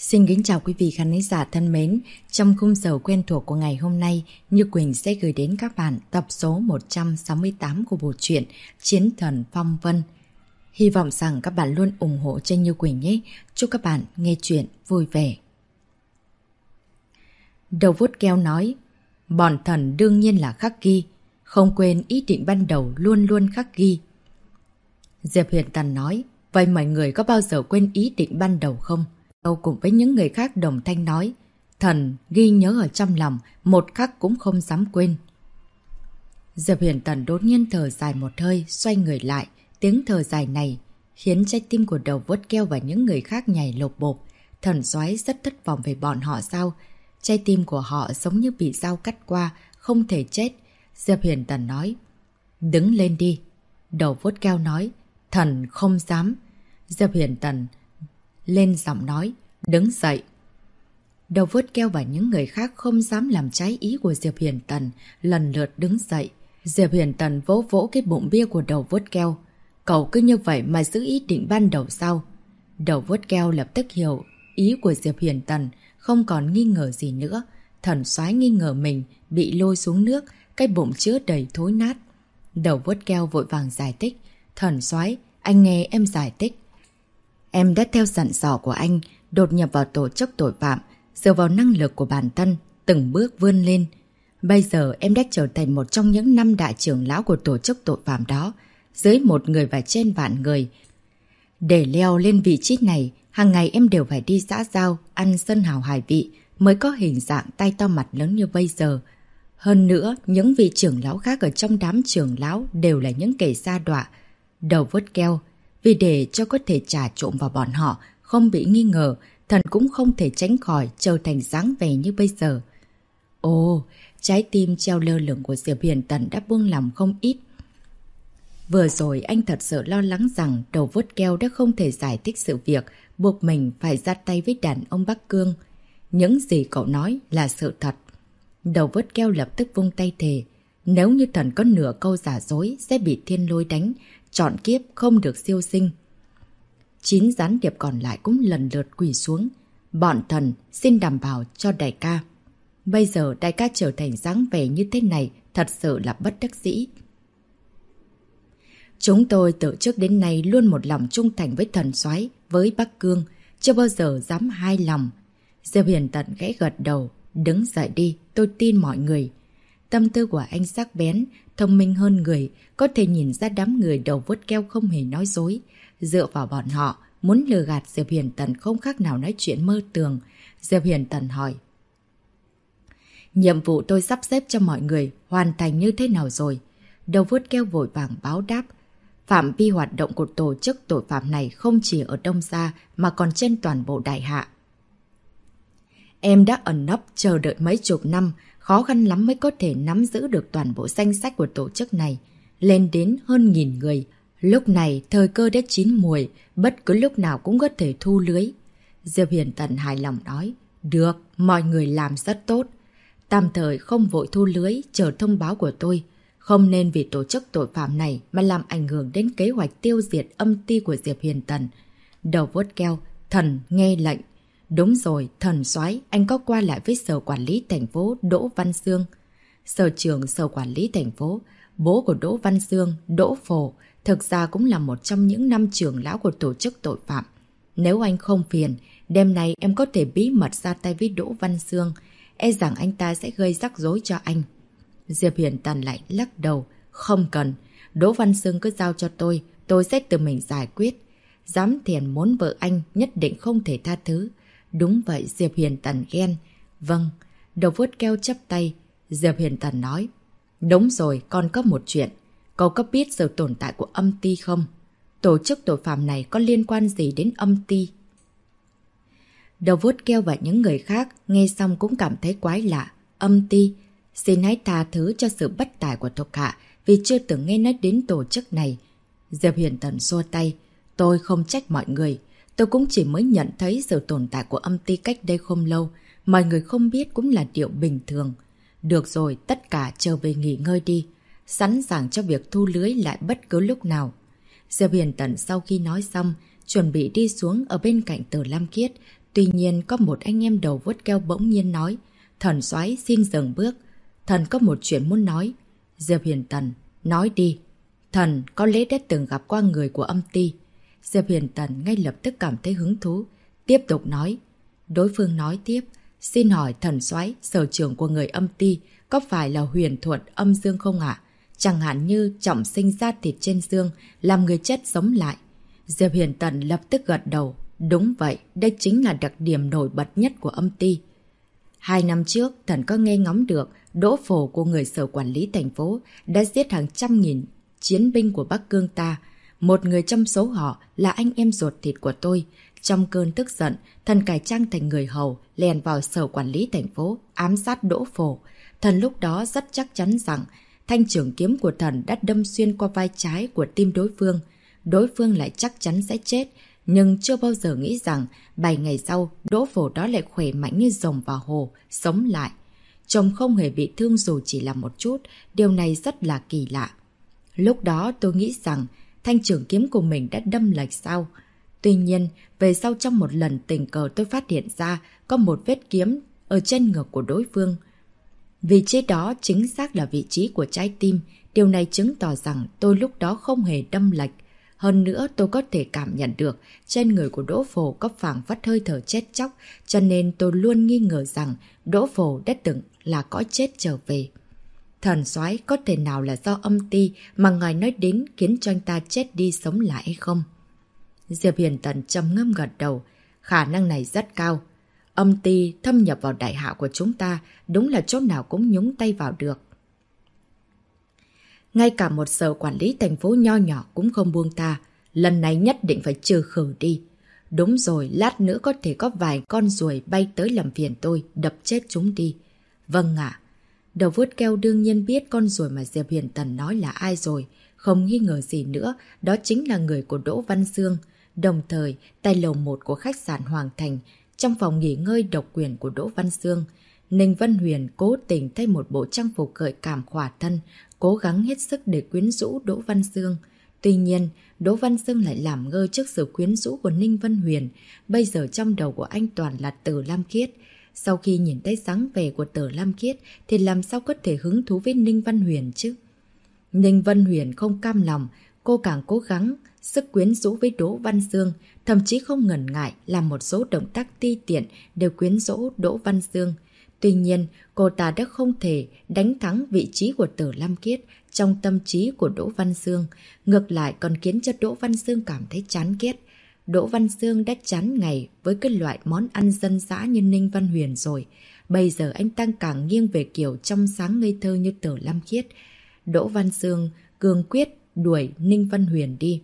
Xin kính chào quý vị khán giả thân mến. Trong khung giờ quen thuộc của ngày hôm nay, Như Quỳnh sẽ gửi đến các bạn tập số 168 của bộ truyện Chiến Thần Phong Vân. Hy vọng rằng các bạn luôn ủng hộ cho Như Quỳnh nhé. Chúc các bạn nghe chuyện vui vẻ. Đầu vuốt keo nói, bọn thần đương nhiên là khắc ghi, không quên ý định ban đầu luôn luôn khắc ghi. Diệp Huyền Tần nói, vậy mọi người có bao giờ quên ý định ban đầu không? Cùng với những người khác đồng thanh nói, thần ghi nhớ ở trong lòng, một khắc cũng không dám quên. Diệp Huyền Tần đột nhiên thở dài một hơi, xoay người lại. Tiếng thở dài này khiến trái tim của đầu vuốt keo và những người khác nhảy lột bột. Thần soái rất thất vọng về bọn họ sao? Trái tim của họ giống như bị dao cắt qua, không thể chết. Diệp Huyền Tần nói, đứng lên đi. Đầu vuốt keo nói, thần không dám. Diệp Huyền Tần lên giọng nói, đứng dậy. Đầu vuốt keo và những người khác không dám làm trái ý của Diệp Huyền Tần, lần lượt đứng dậy. Diệp Huyền Tần vỗ vỗ cái bụng bia của đầu vuốt keo. Cậu cứ như vậy mà giữ ý định ban đầu sao? Đầu vuốt keo lập tức hiểu ý của Diệp Huyền Tần, không còn nghi ngờ gì nữa. Thần soái nghi ngờ mình bị lôi xuống nước, cái bụng chứa đầy thối nát. Đầu vuốt keo vội vàng giải thích, thần soái, anh nghe em giải thích. Em đã theo dặn dò của anh, đột nhập vào tổ chức tội phạm, dựa vào năng lực của bản thân, từng bước vươn lên. Bây giờ em đã trở thành một trong những 5 đại trưởng lão của tổ chức tội phạm đó, dưới 1 người và trên vạn người. Để leo lên vị trí này, hàng ngày em đều phải đi xã giao, ăn sân hào hải vị, mới có hình dạng tay to mặt lớn như bây giờ. Hơn nữa, những vị trưởng lão khác ở trong đám trưởng lão đều là những kẻ sa đọa. Đầu vuốt keo, vì để cho có thể trà trộn vào bọn họ, không bị nghi ngờ, thần cũng không thể tránh khỏi trở thành dáng vẻ như bây giờ. Ồ, trái tim treo lơ lửng của Diệp Huyền Tần đã buông lòng không ít. Vừa rồi anh thật sự lo lắng rằng đầu vuốt keo đã không thể giải thích sự việc, buộc mình phải ra tay với đàn ông Bắc Cương. Những gì cậu nói là sự thật. Đầu vuốt keo lập tức vung tay thề. Nếu như thần có nửa câu giả dối sẽ bị thiên lôi đánh, trọn kiếp không được siêu sinh. 9 gián điệp còn lại cũng lần lượt quỳ xuống. Bọn thần xin đảm bảo cho đại ca. Bây giờ đại ca trở thành dáng vẻ như thế này thật sự là bất đắc dĩ. Chúng tôi từ trước đến nay luôn một lòng trung thành với thần soái, với Bắc Cương, chưa bao giờ dám hai lòng. Diệp Huyền Tần gãy gật đầu, đứng dậy đi, tôi tin mọi người. Tâm tư của anh sắc bén, thông minh hơn người, có thể nhìn ra đám người đầu vuốt keo không hề nói dối. Dựa vào bọn họ, muốn lừa gạt Diệp Huyền Tần không khác nào nói chuyện mơ tường. Diệp Huyền Tần hỏi, nhiệm vụ tôi sắp xếp cho mọi người hoàn thành như thế nào rồi? Đầu vuốt keo vội vàng báo đáp, phạm vi hoạt động của tổ chức tội phạm này không chỉ ở Đông Gia mà còn trên toàn bộ Đại Hạ. Em đã ẩn nấp chờ đợi mấy chục năm, khó khăn lắm mới có thể nắm giữ được toàn bộ danh sách của tổ chức này, lên đến hơn 1000 người. Lúc này thời cơ đã chín muồi, bất cứ lúc nào cũng có thể thu lưới. Diệp Huyền Tần hài lòng nói, được, mọi người làm rất tốt. Tạm thời không vội thu lưới, chờ thông báo của tôi. Không nên vì tổ chức tội phạm này mà làm ảnh hưởng đến kế hoạch tiêu diệt âm ty của Diệp Huyền Tần. Đầu vuốt keo, thần nghe lệnh. Đúng rồi, thần soái, anh có qua lại với sở quản lý thành phố Đỗ Văn Xương. Sở trưởng sở quản lý thành phố, bố của Đỗ Văn Xương, Đỗ Phổ, thực ra cũng là một trong những 5 trưởng lão của tổ chức tội phạm. Nếu anh không phiền, đêm nay em có thể bí mật ra tay với Đỗ Văn Xương, e rằng anh ta sẽ gây rắc rối cho anh. Diệp Huyền Tần lại lắc đầu, không cần, Đỗ Văn Xương cứ giao cho tôi sẽ tự mình giải quyết. Dám thiền muốn vợ anh nhất định không thể tha thứ. Đúng vậy, Diệp Huyền Tần ghen. Vâng, đầu vuốt keo chắp tay. Diệp Huyền Tần nói, đúng rồi, còn có một chuyện. Cậu có biết sự tồn tại của âm ty không? Tổ chức tội phạm này có liên quan gì đến âm ty? Đầu vuốt keo và những người khác nghe xong cũng cảm thấy quái lạ. Âm ty, xin hãy tha thứ cho sự bất tài của thuộc hạ vì chưa từng nghe nói đến tổ chức này. Diệp Huyền Tần xua tay, tôi không trách mọi người. Tôi cũng chỉ mới nhận thấy sự tồn tại của âm ty cách đây không lâu. Mọi người không biết cũng là điều bình thường. Được rồi, tất cả trở về nghỉ ngơi đi. Sẵn sàng cho việc thu lưới lại bất cứ lúc nào. Diệp Huyền Tần sau khi nói xong, chuẩn bị đi xuống ở bên cạnh Từ Lam Kiết. Tuy nhiên có một anh em đầu vuốt keo bỗng nhiên nói, thần soái xin dừng bước. Thần có một chuyện muốn nói. Diệp Huyền Tần, nói đi. Thần có lẽ đã từng gặp qua người của âm ty. Diệp Huyền Tần ngay lập tức cảm thấy hứng thú. Tiếp tục nói. Đối phương nói tiếp. Xin hỏi thần soái, sở trưởng của người âm ty có phải là huyền thuật âm dương không ạ? Chẳng hạn như trọng sinh ra thịt trên xương, làm người chết sống lại. Diệp Huyền Tần lập tức gật đầu. Đúng vậy, đây chính là đặc điểm nổi bật nhất của âm ty. 2 năm trước, thần có nghe ngóng được đỗ phổ của người sở quản lý thành phố đã giết hàng trăm nghìn chiến binh của Bắc Cương ta. Một người trong số họ là anh em ruột thịt của tôi. Trong cơn tức giận, thần cải trang thành người hầu, lèn vào sở quản lý thành phố, ám sát đỗ phổ. Thần lúc đó rất chắc chắn rằng thanh trường kiếm của thần đã đâm xuyên qua vai trái của tim đối phương. Đối phương lại chắc chắn sẽ chết, nhưng chưa bao giờ nghĩ rằng 7 ngày sau, đỗ phổ đó lại khỏe mạnh như rồng vào hồ, sống lại. Chồng không hề bị thương dù chỉ là một chút, điều này rất là kỳ lạ. Lúc đó tôi nghĩ rằng thanh trường kiếm của mình đã đâm lệch sao. Tuy nhiên, về sau trong một lần tình cờ tôi phát hiện ra có một vết kiếm ở trên ngực của đối phương. Vị trí đó chính xác là vị trí của trái tim, điều này chứng tỏ rằng tôi lúc đó không hề đâm lệch. Hơn nữa tôi có thể cảm nhận được trên người của Đỗ Phổ có phảng phất hơi thở chết chóc, cho nên tôi luôn nghi ngờ rằng Đỗ Phổ đã từng là cõi chết trở về. Thần soái, có thể nào là do âm ty mà ngài nói đến khiến cho anh ta chết đi sống lại hay không? Diệp Huyền Tần trầm ngâm gật đầu. Khả năng này rất cao. Âm ty thâm nhập vào đại hạ của chúng ta, đúng là chỗ nào cũng nhúng tay vào được. Ngay cả một sở quản lý thành phố nho nhỏ cũng không buông ta. Lần này nhất định phải trừ khử đi. Đúng rồi, lát nữa có thể có vài con ruồi bay tới làm phiền tôi, đập chết chúng đi. Vâng ạ. Đầu vuốt keo đương nhiên biết con ruồi mà Diệp Huyền Tần nói là ai rồi. Không nghi ngờ gì nữa, đó chính là người của Đỗ Văn Dương. Đồng thời, tại lầu 1 của khách sạn Hoàng Thành, trong phòng nghỉ ngơi độc quyền của Đỗ Văn Dương, Ninh Vân Huyền cố tình thay một bộ trang phục gợi cảm khỏa thân, cố gắng hết sức để quyến rũ Đỗ Văn Dương. Tuy nhiên, Đỗ Văn Dương lại làm ngơ trước sự quyến rũ của Ninh Vân Huyền. Bây giờ trong đầu của anh toàn là Tử Lam Khiết. Sau khi nhìn thấy dáng vẻ của Tử Lam Khiết thì làm sao có thể hứng thú với Ninh Vân Huyền chứ? Ninh Vân Huyền không cam lòng, cô càng cố gắng sức quyến rũ với Đỗ Văn Dương, thậm chí không ngần ngại làm một số động tác ti tiện để quyến rũ Đỗ Văn Dương. Tuy nhiên, cô ta đã không thể đánh thắng vị trí của Tử Lam Khiết trong tâm trí của Đỗ Văn Dương, ngược lại còn khiến cho Đỗ Văn Dương cảm thấy chán ghét. Đỗ Văn Dương đã chán ngày với cái loại món ăn dân dã như Ninh Văn Huyền rồi. Bây giờ anh ta càng nghiêng về kiểu trong sáng ngây thơ như Tử Lam Khiết. Đỗ Văn Dương cương quyết đuổi Ninh Văn Huyền đi.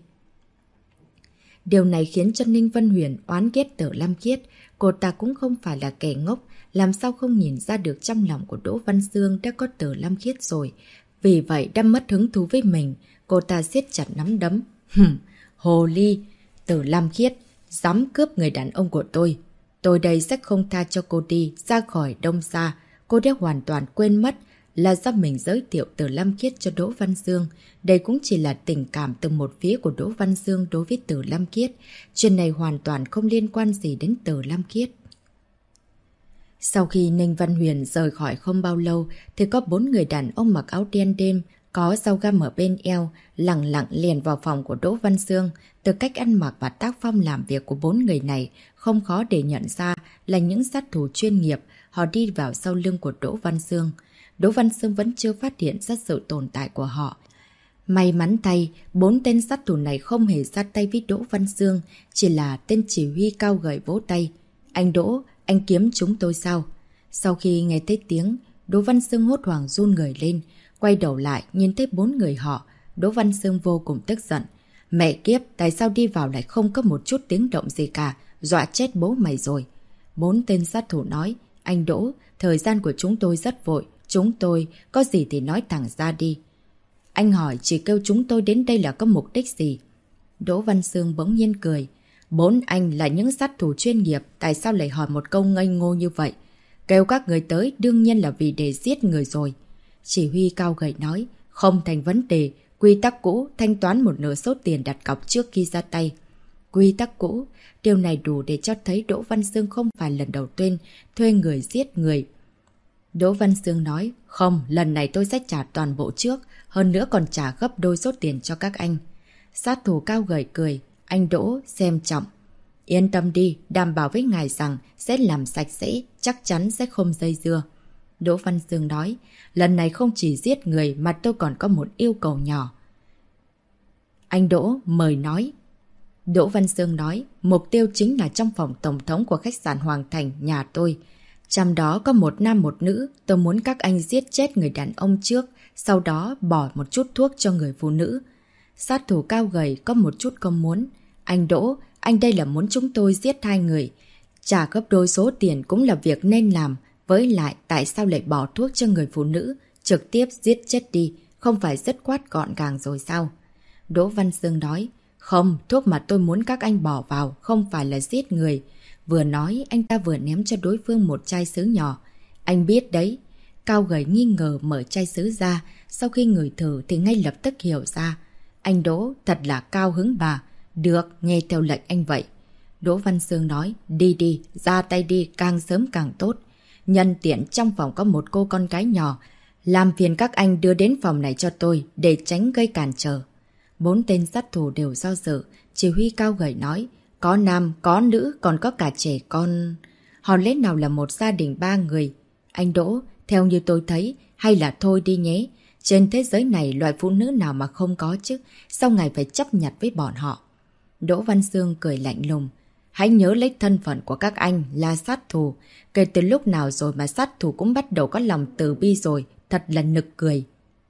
Điều này khiến cho Ninh Vân Huyền oán ghét Tử Lam Khiết. Cô ta cũng không phải là kẻ ngốc, làm sao không nhìn ra được trong lòng của Đỗ Văn Dương đã có Tử Lam Khiết rồi. Vì vậy đã mất hứng thú với mình, cô ta siết chặt nắm đấm. Hồ ly, Tử Lam Khiết, dám cướp người đàn ông của tôi. Tôi đây sẽ không tha cho cô đi ra khỏi Đông Gia. Cô đã hoàn toàn quên mất là do mình giới thiệu Tử Lam Khiết cho Đỗ Văn Dương. Đây cũng chỉ là tình cảm từ một phía của Đỗ Văn Dương đối với Tử Lam Khiết. Chuyện này hoàn toàn không liên quan gì đến Tử Lam Khiết. Sau khi Ninh Văn Huyền rời khỏi không bao lâu thì có 4 người đàn ông mặc áo đen đêm, có dao găm ở bên eo, lẳng lặng liền vào phòng của Đỗ Văn Dương. Từ cách ăn mặc và tác phong làm việc của 4 người này, không khó để nhận ra là những sát thủ chuyên nghiệp. Họ đi vào sau lưng của Đỗ Văn Dương. Đỗ Văn Dương vẫn chưa phát hiện ra sự tồn tại của họ. May mắn thay, 4 tên sát thủ này không hề ra tay với Đỗ Văn Dương, chỉ là tên chỉ huy cao gầy vỗ tay. Anh Đỗ, anh kiếm chúng tôi sao? Sau khi nghe thấy tiếng, Đỗ Văn Dương hốt hoảng run người lên, quay đầu lại nhìn thấy 4 người họ. Đỗ Văn Dương vô cùng tức giận. Mẹ kiếp, tại sao đi vào lại không có một chút tiếng động gì cả, dọa chết bố mày rồi. 4 tên sát thủ nói, anh Đỗ, thời gian của chúng tôi rất vội, chúng tôi có gì thì nói thẳng ra đi. Anh hỏi chỉ kêu chúng tôi đến đây là có mục đích gì? Đỗ Văn Dương bỗng nhiên cười. 4 anh là những sát thủ chuyên nghiệp, tại sao lại hỏi một câu ngây ngô như vậy? Kêu các người tới đương nhiên là vì để giết người rồi. Chỉ huy cao gầy nói, không thành vấn đề, quy tắc cũ thanh toán một nửa số tiền đặt cọc trước khi ra tay. quy tắc cũ. Điều này đủ để cho thấy Đỗ Văn Xương không phải lần đầu tiên thuê người giết người. Đỗ Văn Xương nói, không, lần này tôi sẽ trả toàn bộ trước, hơn nữa còn trả gấp đôi số tiền cho các anh. Sát thủ cao gầy cười, anh Đỗ xem trọng. Yên tâm đi, đảm bảo với ngài rằng sẽ làm sạch sẽ, chắc chắn sẽ không dây dưa. Đỗ Văn Xương nói, lần này không chỉ giết người mà tôi còn có một yêu cầu nhỏ. Anh Đỗ mời nói. Đỗ Văn Xương nói, mục tiêu chính là trong phòng tổng thống của khách sạn Hoàng Thành, nhà tôi. Trong đó có một nam một nữ, tôi muốn các anh giết chết người đàn ông trước, sau đó bỏ một chút thuốc cho người phụ nữ. Sát thủ cao gầy có một chút không muốn. Anh Đỗ, anh đây là muốn chúng tôi giết 2 người. Trả gấp đôi số tiền cũng là việc nên làm. Với lại, tại sao lại bỏ thuốc cho người phụ nữ? Trực tiếp giết chết đi, không phải dứt khoát gọn gàng rồi sao? Đỗ Văn Xương nói, không, thuốc mà tôi muốn các anh bỏ vào không phải là giết người. Vừa nói, anh ta vừa ném cho đối phương một chai sứ nhỏ. Anh biết đấy. Cao gầy nghi ngờ mở chai sứ ra, sau khi ngửi thử thì ngay lập tức hiểu ra. Anh Đỗ thật là cao hứng bà. Được, nghe theo lệnh anh vậy. Đỗ Văn Xương nói, đi đi, ra tay đi, càng sớm càng tốt. Nhân tiện trong phòng có một cô con gái nhỏ. Làm phiền các anh đưa đến phòng này cho tôi, để tránh gây cản trở. 4 tên sát thủ đều do dự. Chỉ huy cao gầy nói, có nam, có nữ, còn có cả trẻ con. Họ lẽ nào là một gia đình 3 người. Anh Đỗ, theo như tôi thấy, hay là thôi đi nhé. Trên thế giới này loại phụ nữ nào mà không có chứ. Sao ngài phải chấp nhận với bọn họ? Đỗ Văn Xương cười lạnh lùng. Hãy nhớ lấy thân phận của các anh là sát thủ. Kể từ lúc nào rồi mà sát thủ cũng bắt đầu có lòng từ bi rồi. Thật là nực cười.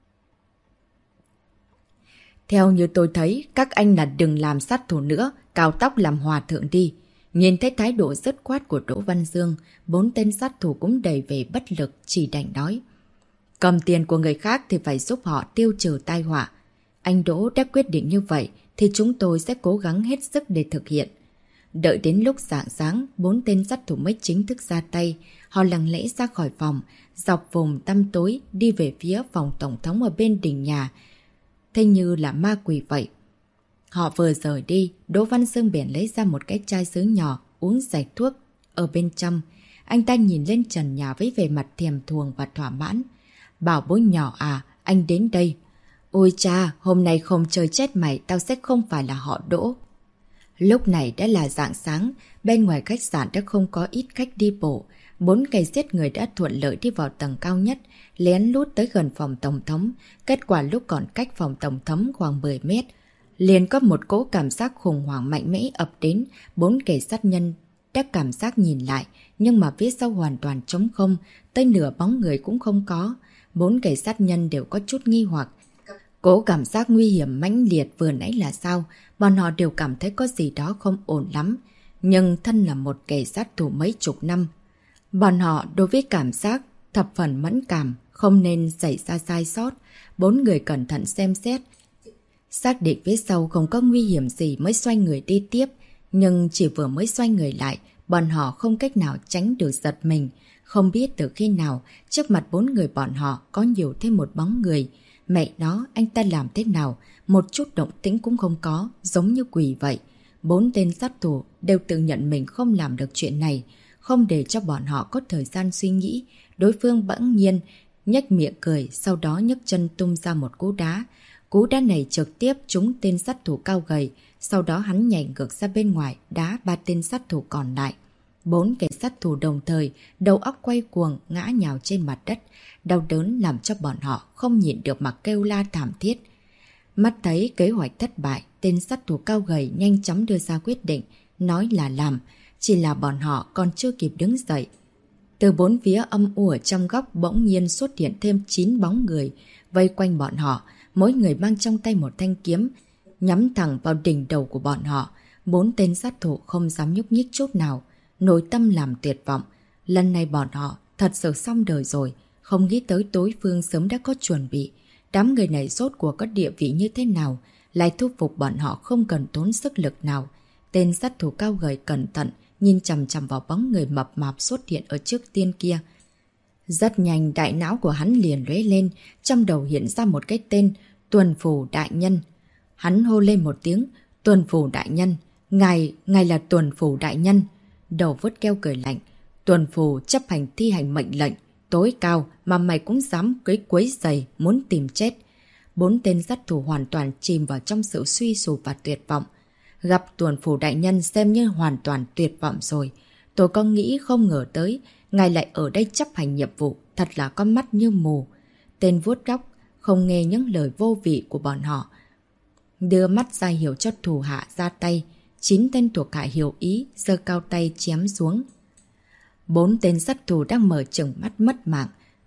Theo như tôi thấy, các anh là đừng làm sát thủ nữa, cạo tóc làm hòa thượng đi. Nhìn thấy thái độ dứt khoát của Đỗ Văn Dương, 4 tên sát thủ cũng đầy vẻ bất lực, chỉ đành nói. Cầm tiền của người khác thì phải giúp họ tiêu trừ tai họa. Anh Đỗ đã quyết định như vậy, thì chúng tôi sẽ cố gắng hết sức để thực hiện. Đợi đến lúc rạng sáng, 4 tên sát thủ mới chính thức ra tay. Họ lặng lẽ ra khỏi phòng, dọc vùng tăm tối, đi về phía phòng tổng thống ở bên đỉnh nhà. Thế như là ma quỷ vậy. Họ vừa rời đi, Đỗ Văn Xương bèn lấy ra một cái chai sứ nhỏ, uống sạch thuốc ở bên trong. Anh ta nhìn lên trần nhà với vẻ mặt thèm thuồng và thỏa mãn. Bảo bối nhỏ à, anh đến đây. Ôi cha, hôm nay không chơi chết mày, tao sẽ không phải là họ Đỗ. Lúc này đã là rạng sáng, bên ngoài khách sạn đã không có ít khách đi bộ. 4 kẻ giết người đã thuận lợi đi vào tầng cao nhất, lén lút tới gần phòng tổng thống. Kết quả lúc còn cách phòng tổng thống khoảng 10 mét, liền có một cỗ cảm giác khủng hoảng mạnh mẽ ập đến. 4 kẻ sát nhân đã cảm giác nhìn lại, nhưng mà phía sau hoàn toàn trống không, tới nửa bóng người cũng không có. 4 kẻ sát nhân đều có chút nghi hoặc. Cỗ cảm giác nguy hiểm mãnh liệt vừa nãy là sao? Bọn họ đều cảm thấy có gì đó không ổn lắm. Nhưng thân là một kẻ sát thủ mấy chục năm, bọn họ đối với cảm giác thập phần mẫn cảm, không nên xảy ra sai sót. 4 người cẩn thận xem xét, xác định phía sau không có nguy hiểm gì mới xoay người đi tiếp. Nhưng chỉ vừa mới xoay người lại, bọn họ không cách nào tránh được giật mình. Không biết từ khi nào, trước mặt 4 người bọn họ có nhiều thêm một bóng người. Mẹ nó, anh ta làm thế nào? Một chút động tĩnh cũng không có, giống như quỷ vậy. 4 tên sát thủ đều tự nhận mình không làm được chuyện này. Không để cho bọn họ có thời gian suy nghĩ, đối phương bỗng nhiên nhếch miệng cười, sau đó nhấc chân tung ra một cú đá. Cú đá này trực tiếp trúng tên sát thủ cao gầy, sau đó hắn nhảy ngược ra bên ngoài, đá 3 tên sát thủ còn lại. 4 kẻ sát thủ đồng thời, đầu óc quay cuồng, ngã nhào trên mặt đất. Đau đớn làm cho bọn họ không nhịn được mà kêu la thảm thiết. Mắt thấy kế hoạch thất bại, tên sát thủ cao gầy nhanh chóng đưa ra quyết định, nói là làm. Chỉ là bọn họ còn chưa kịp đứng dậy. Từ 4 phía âm u ở trong góc bỗng nhiên xuất hiện thêm 9 bóng người, vây quanh bọn họ, mỗi người mang trong tay một thanh kiếm, nhắm thẳng vào đỉnh đầu của bọn họ. 4 tên sát thủ không dám nhúc nhích chút nào, nội tâm làm tuyệt vọng. Lần này bọn họ thật sự xong đời rồi, không nghĩ tới đối phương sớm đã có chuẩn bị. Đám người này rốt cuộc có địa vị như thế nào, lại thu phục bọn họ không cần tốn sức lực nào. Tên sát thủ cao gầy cẩn thận, nhìn chằm chằm vào bóng người mập mạp xuất hiện ở trước tiên kia. Rất nhanh đại não của hắn liền lóe lên, trong đầu hiện ra một cái tên, Tuần Phủ Đại Nhân. Hắn hô lên một tiếng, Tuần Phủ Đại Nhân. Ngài là tuần phủ đại nhân. Đầu vớt keo cười lạnh. Tuần phủ chấp hành thi hành mệnh lệnh tối cao mà mày cũng dám quấy giày muốn tìm chết. 4 tên sát thủ hoàn toàn chìm vào trong sự suy sụp và tuyệt vọng. Gặp tuần phủ đại nhân xem như hoàn toàn tuyệt vọng rồi. Tôi có nghĩ không ngờ tới, ngài lại ở đây chấp hành nhiệm vụ, thật là con mắt như mù. Tên vuốt góc, không nghe những lời vô vị của bọn họ. Đưa mắt ra hiệu cho thủ hạ ra tay, 9 tên thuộc hạ hiểu ý, giơ cao tay chém xuống. 4 tên sát thủ đang mở trừng mắt mất mạng.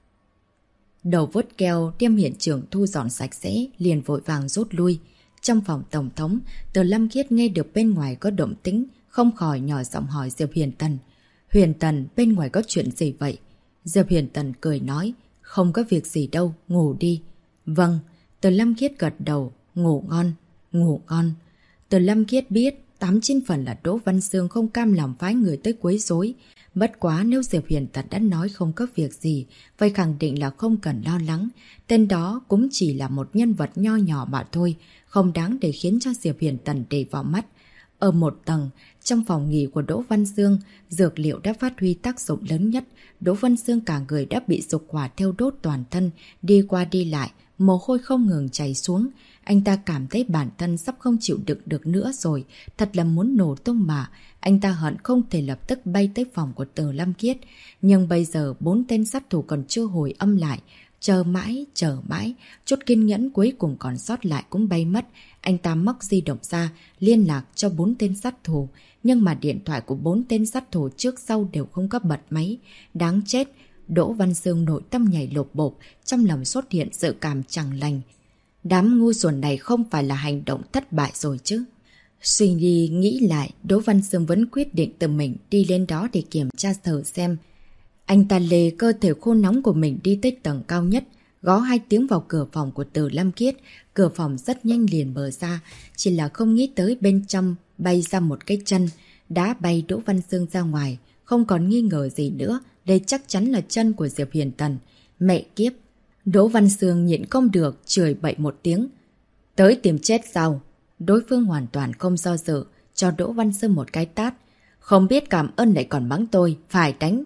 Đầu vuốt keo đem hiện trường thu dọn sạch sẽ, liền vội vàng rút lui. Trong phòng tổng thống, Từ Lâm Khiết nghe được bên ngoài có động tĩnh, không khỏi nhỏ giọng hỏi Diệp Huyền Tần. Huyền Tần, bên ngoài có chuyện gì vậy? Diệp Huyền Tần cười nói, không có việc gì đâu, ngủ đi. Vâng, Từ Lâm Khiết gật đầu, ngủ ngon, ngủ ngon. Từ Lâm Khiết biết, 89 phần là Đỗ Văn Xương không cam lòng phái người tới quấy rối. Bất quá nếu Diệp Huyền Tần đã nói không có việc gì, vậy khẳng định là không cần lo lắng. Tên đó cũng chỉ là một nhân vật nho nhỏ mà thôi, không đáng để khiến cho Diệp Huyền Tần để vào mắt. Ở một tầng, trong phòng nghỉ của Đỗ Văn Xương, dược liệu đã phát huy tác dụng lớn nhất. Đỗ Văn Xương cả người đã bị dục hỏa theo đốt toàn thân, đi qua đi lại, mồ hôi không ngừng chảy xuống. Anh ta cảm thấy bản thân sắp không chịu đựng được nữa rồi, thật là muốn nổ tung mà. Anh ta hận không thể lập tức bay tới phòng của Từ Lâm Khiết. Nhưng bây giờ 4 tên sát thủ còn chưa hồi âm lại. Chờ mãi, chút kiên nhẫn cuối cùng còn sót lại cũng bay mất. Anh ta móc di động ra, liên lạc cho 4 tên sát thủ. Nhưng mà điện thoại của 4 tên sát thủ trước sau đều không có bật máy. Đáng chết! Đỗ Văn Xương nội tâm nhảy lột bột, trong lòng xuất hiện sự cảm chẳng lành. Đám ngu xuẩn này không phải là hành động thất bại rồi chứ? Suy nghĩ lại, Đỗ Văn Xương vẫn quyết định tự mình đi lên đó để kiểm tra thử xem. Anh ta lê cơ thể khô nóng của mình đi tới tầng cao nhất, gõ 2 tiếng vào cửa phòng của Từ Lâm Khiết. Cửa phòng rất nhanh liền mở ra, chỉ là không nghĩ tới bên trong bay ra một cái chân, đá bay Đỗ Văn Xương ra ngoài. Không còn nghi ngờ gì nữa, đây chắc chắn là chân của Diệp Huyền Tần. Mẹ kiếp! Đỗ Văn Xương nhịn không được, chửi bậy một tiếng. Tới tìm chết sao? Đối phương hoàn toàn không do dự, cho Đỗ Văn Xương một cái tát. Không biết cảm ơn lại còn mắng tôi, phải đánh.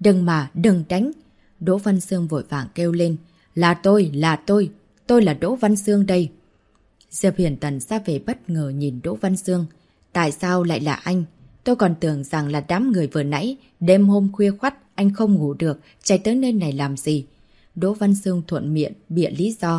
Đừng đánh. Đỗ Văn Xương vội vàng kêu lên. Là tôi là Đỗ Văn Xương đây. Diệp Huyền Tần ra về bất ngờ nhìn Đỗ Văn Xương. Tại sao lại là anh? Tôi còn tưởng rằng là đám người vừa nãy, đêm hôm khuya khoắt, anh không ngủ được, chạy tới nơi này làm gì? Đỗ Văn Xương thuận miệng, bịa lý do.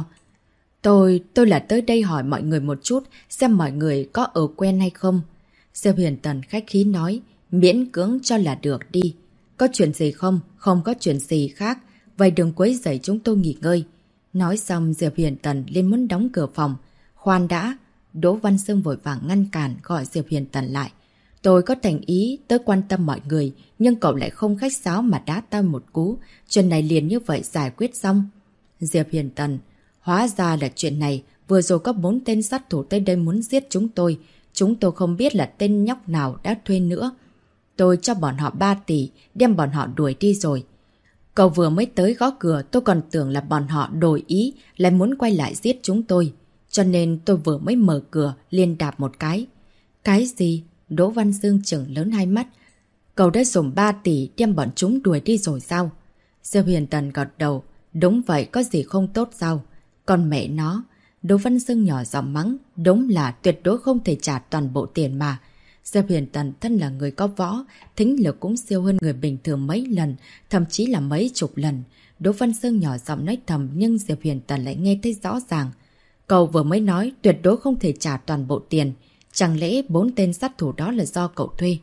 Tôi là tới đây hỏi mọi người một chút, xem mọi người có ở quen hay không. Diệp Huyền Tần khách khí nói, miễn cưỡng cho là được đi. Có chuyện gì không? Không có chuyện gì khác. Vậy đừng quấy rầy chúng tôi nghỉ ngơi. Nói xong Diệp Huyền Tần lên muốn đóng cửa phòng. Khoan đã. Đỗ Văn Xương vội vàng ngăn cản gọi Diệp Huyền Tần lại. Tôi có thành ý tới quan tâm mọi người, nhưng cậu lại không khách sáo mà đá tao một cú. Chuyện này liền như vậy giải quyết xong. Diệp Huyền Tần, hóa ra là chuyện này, vừa rồi có 4 tên sát thủ tới đây muốn giết chúng tôi. Chúng tôi không biết là tên nhóc nào đã thuê nữa. Tôi cho bọn họ 3 tỷ, đem bọn họ đuổi đi rồi. Cậu vừa mới tới gõ cửa, tôi còn tưởng là bọn họ đổi ý, lại muốn quay lại giết chúng tôi. Cho nên tôi vừa mới mở cửa, liền đạp một cái. Cái gì? Đỗ Văn Dương trừng lớn hai mắt. Cậu đã dùng 3 tỷ đem bọn chúng đuổi đi rồi sao? Diệp Huyền Tần gật đầu. Đúng vậy, có gì không tốt sao? Còn mẹ nó. Đỗ Văn Dương nhỏ giọng mắng. Đúng là tuyệt đối không thể trả toàn bộ tiền mà. Diệp Huyền Tần thân là người có võ, thính lực cũng siêu hơn người bình thường mấy lần, thậm chí là mấy chục lần. Đỗ Văn Dương nhỏ giọng nói thầm nhưng Diệp Huyền Tần lại nghe thấy rõ ràng. Cậu vừa mới nói tuyệt đối không thể trả toàn bộ tiền. Chẳng lẽ 4 tên sát thủ đó là do cậu thuê?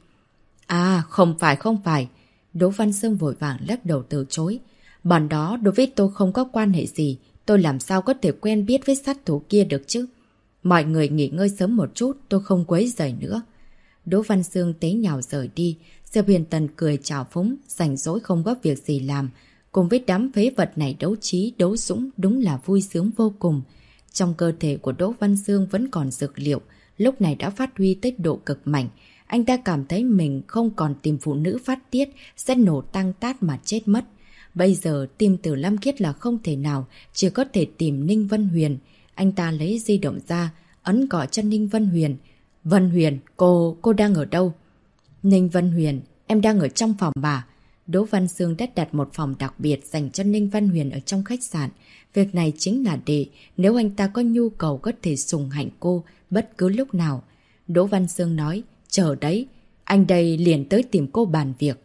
À, không phải. Đỗ Văn Dương vội vàng lắc đầu từ chối. Bọn đó đối với tôi không có quan hệ gì. Tôi làm sao có thể quen biết với sát thủ kia được chứ? Mọi người nghỉ ngơi sớm một chút, tôi không quấy rầy nữa. Đỗ Văn Dương tế nhào rời đi. Diệp Huyền Tần cười chào phúng, rảnh rỗi không có việc gì làm. Cùng với đám phế vật này đấu trí, đấu dũng đúng là vui sướng vô cùng. Trong cơ thể của Đỗ Văn Dương vẫn còn dược liệu, lúc này đã phát huy tới độ cực mạnh. Anh ta cảm thấy mình không còn tìm phụ nữ phát tiết, sẽ nổ tăng tát mà chết mất. Bây giờ tìm Từ Lâm Khiết là không thể nào, chỉ có thể tìm Ninh Vân Huyền. Anh ta lấy di động ra, ấn gọi cho Ninh Vân Huyền. Vân Huyền, cô đang ở đâu? Ninh Vân Huyền, em đang ở trong phòng bà. Đỗ Văn Sương đã đặt một phòng đặc biệt dành cho Ninh Văn Huyền ở trong khách sạn. Việc này chính là để nếu anh ta có nhu cầu có thể sủng hạnh cô bất cứ lúc nào. Đỗ Văn Sương nói, chờ đấy, anh đây liền tới tìm cô bàn việc.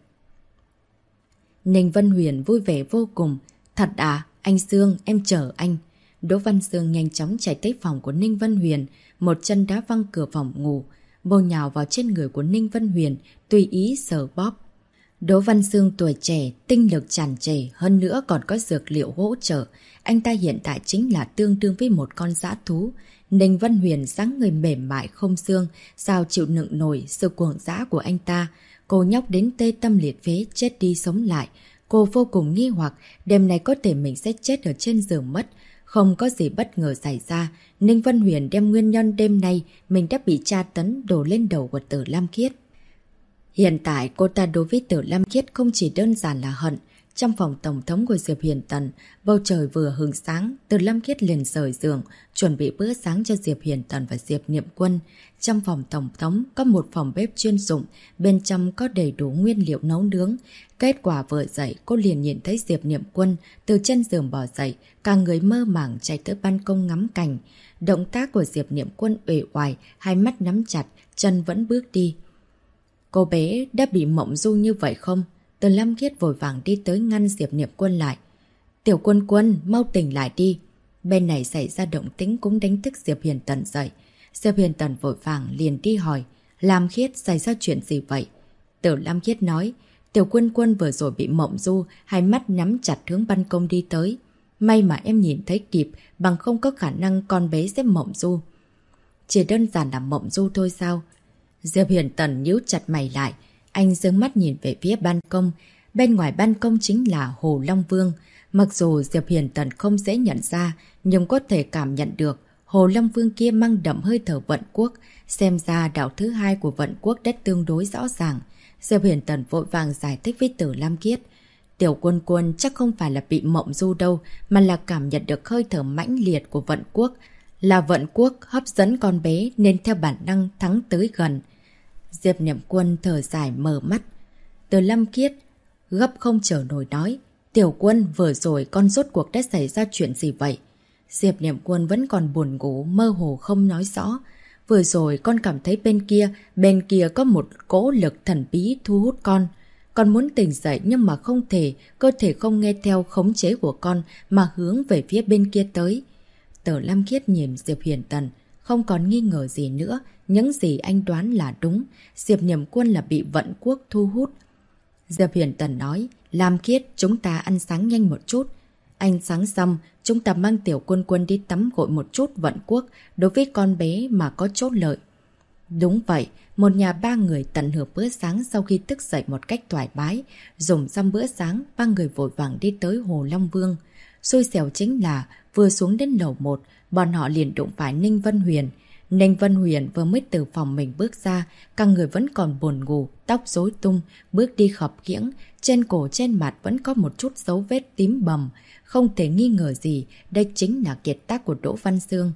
Ninh Vân Huyền vui vẻ vô cùng. Thật à, anh Sương, em chờ anh. Đỗ Văn Sương nhanh chóng chạy tới phòng của Ninh Vân Huyền, một chân đá văng cửa phòng ngủ, bổ nhào vào trên người của Ninh Vân Huyền, tùy ý sờ bóp. Đỗ Văn Sương tuổi trẻ, tinh lực tràn trề, hơn nữa còn có dược liệu hỗ trợ. Anh ta hiện tại chính là tương đương với một con dã thú. Ninh Vân Huyền dáng người mềm mại không xương, sao chịu nựng nổi sự cuồng dã của anh ta. Cô nhóc đến tê tâm liệt phế, chết đi sống lại. Cô vô cùng nghi hoặc, đêm nay có thể mình sẽ chết ở trên giường mất. Không có gì bất ngờ xảy ra, Ninh Vân Huyền đem nguyên nhân đêm nay mình đã bị tra tấn đổ lên đầu của Tử Lam Khiết. Hiện tại cô ta đối với Tử Lam Khiết không chỉ đơn giản là hận. Trong phòng tổng thống của Diệp Hiền Tần, bầu trời vừa hừng sáng, Tử Lam Khiết liền rời giường, chuẩn bị bữa sáng cho Diệp Hiền Tần và Diệp Niệm Quân. Trong phòng tổng thống có một phòng bếp chuyên dụng, bên trong có đầy đủ nguyên liệu nấu nướng. Kết quả vừa dậy, cô liền nhìn thấy Diệp Niệm Quân từ chân giường bò dậy, cả người mơ màng chạy tới ban công ngắm cảnh. Động tác của Diệp Niệm Quân uể oải, hai mắt nắm chặt, chân vẫn bước đi. Cô bé đã bị mộng du như vậy không? Tử Lam Khiết vội vàng đi tới ngăn Diệp Niệm Quân lại. Tiểu Quân Quân, mau tỉnh lại đi. Bên này xảy ra động tĩnh cũng đánh thức Diệp Hiền Tần dậy. Diệp Hiền Tần vội vàng liền đi hỏi. Lam Khiết xảy ra chuyện gì vậy? Tử Lam Khiết nói. Tiểu Quân Quân vừa rồi bị mộng du, hai mắt nhắm chặt hướng ban công đi tới. May mà em nhìn thấy kịp, bằng không có khả năng con bé sẽ mộng du. Chỉ đơn giản là mộng du thôi sao? Diệp Hiền Tần nhíu chặt mày lại. Anh giương mắt nhìn về phía ban công. Bên ngoài ban công chính là Hồ Long Vương. Mặc dù Diệp Hiền Tần không dễ nhận ra, nhưng có thể cảm nhận được Hồ Long Vương kia mang đậm hơi thở vận quốc. Xem ra đạo thứ hai của vận quốc đã tương đối rõ ràng. Diệp Hiền Tần vội vàng giải thích với Tử Lam Khiết. Tiểu Quân Quân chắc không phải là bị mộng du đâu, mà là cảm nhận được hơi thở mãnh liệt của vận quốc. Là vận quốc hấp dẫn con bé nên theo bản năng thắng tới gần. Diệp Niệm Quân thở dài mở mắt. Tử Lam Khiết gấp không chờ nổi nói. Tiểu Quân, vừa rồi con rốt cuộc đã xảy ra chuyện gì vậy? Diệp Niệm Quân vẫn còn buồn ngủ, mơ hồ không nói rõ. Vừa rồi con cảm thấy bên kia có một cỗ lực thần bí thu hút con. Con muốn tỉnh dậy nhưng mà không thể, cơ thể không nghe theo khống chế của con mà hướng về phía bên kia tới. Tử Lam Khiết nhìn Diệp Hiền Tần, không còn nghi ngờ gì nữa, những gì anh đoán là đúng, Diệp Niệm Quân là bị vận quốc thu hút. Diệp Hiền Tần nói, Lam Khiết, chúng ta ăn sáng nhanh một chút. Ăn sáng xong, chúng ta mang Tiểu Quân Quân đi tắm gội một chút vận quốc, đối với con bé mà có chỗ lợi. Đúng vậy, một nhà ba người tận hưởng bữa sáng sau khi thức dậy một cách thoải mái. Dùng xong bữa sáng, ba người vội vàng đi tới Hồ Long Vương. Xui xẻo chính là vừa xuống đến lầu 1, bọn họ liền đụng phải Ninh Vân Huyền. Ninh Vân Huyền vừa mới từ phòng mình bước ra, cả người vẫn còn buồn ngủ, tóc rối tung, bước đi khập khiễng, trên cổ trên mặt vẫn có một chút dấu vết tím bầm. Không thể nghi ngờ gì, đây chính là kiệt tác của Đỗ Văn Sương.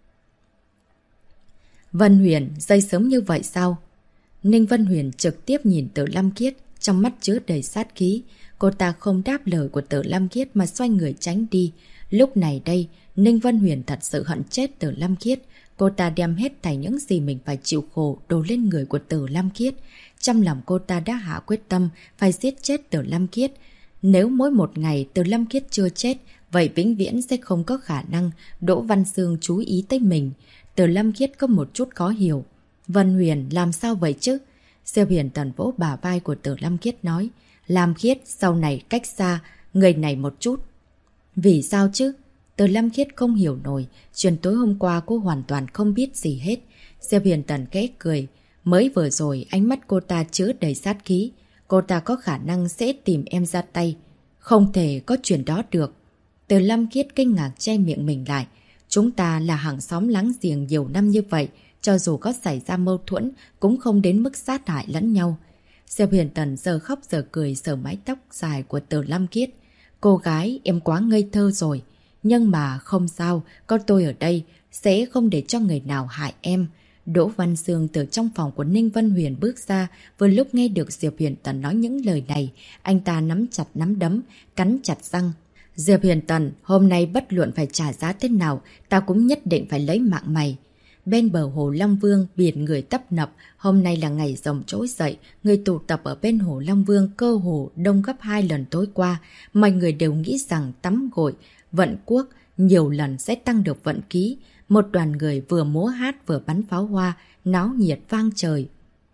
Vân Huyền, dậy sớm như vậy sao? Ninh Vân Huyền trực tiếp nhìn Tử Lam Khiết, trong mắt chứa đầy sát khí. Cô ta không đáp lời của Tử Lam Khiết mà xoay người tránh đi. Lúc này đây, Ninh Vân Huyền thật sự hận chết Tử Lam Khiết. Cô ta đem hết thảy những gì mình phải chịu khổ đổ lên người của Tử Lam Khiết. Trong lòng cô ta đã hạ quyết tâm phải giết chết Tử Lam Khiết. Nếu mỗi một ngày Tử Lam Khiết chưa chết, vậy vĩnh viễn sẽ không có khả năng Đỗ Văn Sương chú ý tới mình. Tử Lam Khiết có một chút khó hiểu. Vân Huyền làm sao vậy chứ? Diệp Hiền Tần vỗ bả vai của Tử Lam Khiết nói. Lam Khiết sau này cách xa người này một chút. Vì sao chứ? Tử Lam Khiết không hiểu nổi. Chuyện tối hôm qua cô hoàn toàn không biết gì hết. Diệp Hiền Tần khẽ cười. Mới vừa rồi ánh mắt cô ta chứa đầy sát khí. Cô ta có khả năng sẽ tìm em ra tay. Không thể có chuyện đó được. Tử Lam Khiết kinh ngạc che miệng mình lại. Chúng ta là hàng xóm láng giềng nhiều năm như vậy, cho dù có xảy ra mâu thuẫn cũng không đến mức sát hại lẫn nhau. Diệp Hiền Tần giờ khóc giờ cười sờ mái tóc dài của Tử Lam Khiết. Cô gái, em quá ngây thơ rồi. Nhưng mà không sao, có tôi ở đây sẽ không để cho người nào hại em. Đỗ Văn Dương từ trong phòng của Ninh Vân Huyền bước ra, vừa lúc nghe được Diệp Huyền Tần nói những lời này, anh ta nắm chặt nắm đấm, cắn chặt răng. Diệp Huyền Tần, hôm nay bất luận phải trả giá thế nào, ta cũng nhất định phải lấy mạng mày. Bên bờ hồ Long Vương, biển người tấp nập, hôm nay là ngày rồng trỗi dậy, người tụ tập ở bên hồ Long Vương cơ hồ đông gấp 2 lần tối qua. Mọi người đều nghĩ rằng tắm gội, vận quốc nhiều lần sẽ tăng được vận khí. Một đoàn người vừa múa hát vừa bắn pháo hoa, náo nhiệt vang trời.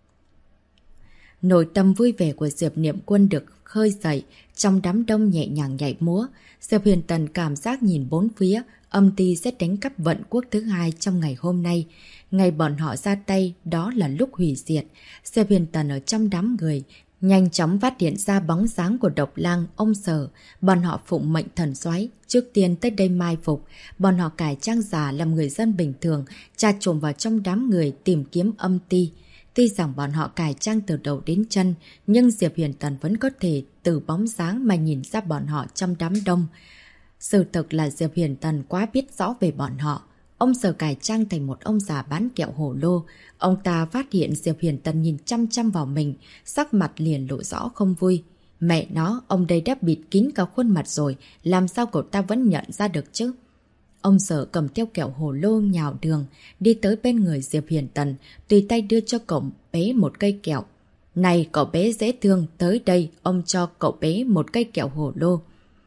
Nội tâm vui vẻ của Diệp Niệm Quân được khơi dậy, trong đám đông nhẹ nhàng nhảy múa. Diệp Huyền Tần cảm giác nhìn bốn phía, âm ty sẽ đánh cắp vận quốc thứ hai trong ngày hôm nay. Ngày bọn họ ra tay, đó là lúc hủy diệt. Diệp Huyền Tần ở trong đám người, nhanh chóng phát hiện ra bóng dáng của Độc Lang, ông Sở. Bọn họ phụng mệnh thần soái trước tiên tới đây mai phục. Bọn họ cải trang giả làm người dân bình thường, tra trộm vào trong đám người tìm kiếm âm ty. Tuy rằng bọn họ cải trang từ đầu đến chân, nhưng Diệp Huyền Tần vẫn có thể từ bóng dáng mà nhìn ra bọn họ trong đám đông. Sự thực là Diệp Huyền Tần quá biết rõ về bọn họ. Ông Sở cải trang thành một ông già bán kẹo hổ lô. Ông ta phát hiện Diệp Huyền Tần nhìn chăm chăm vào mình, sắc mặt liền lộ rõ không vui. Mẹ nó, ông đây đã bịt kín cả khuôn mặt rồi, làm sao cậu ta vẫn nhận ra được chứ? Ông Sở cầm theo kẹo hồ lô nhào đường, đi tới bên người Diệp Huyền Tần, tùy tay đưa cho cậu bé một cây kẹo. Này cậu bé dễ thương, tới đây, ông cho cậu bé một cây kẹo hồ lô.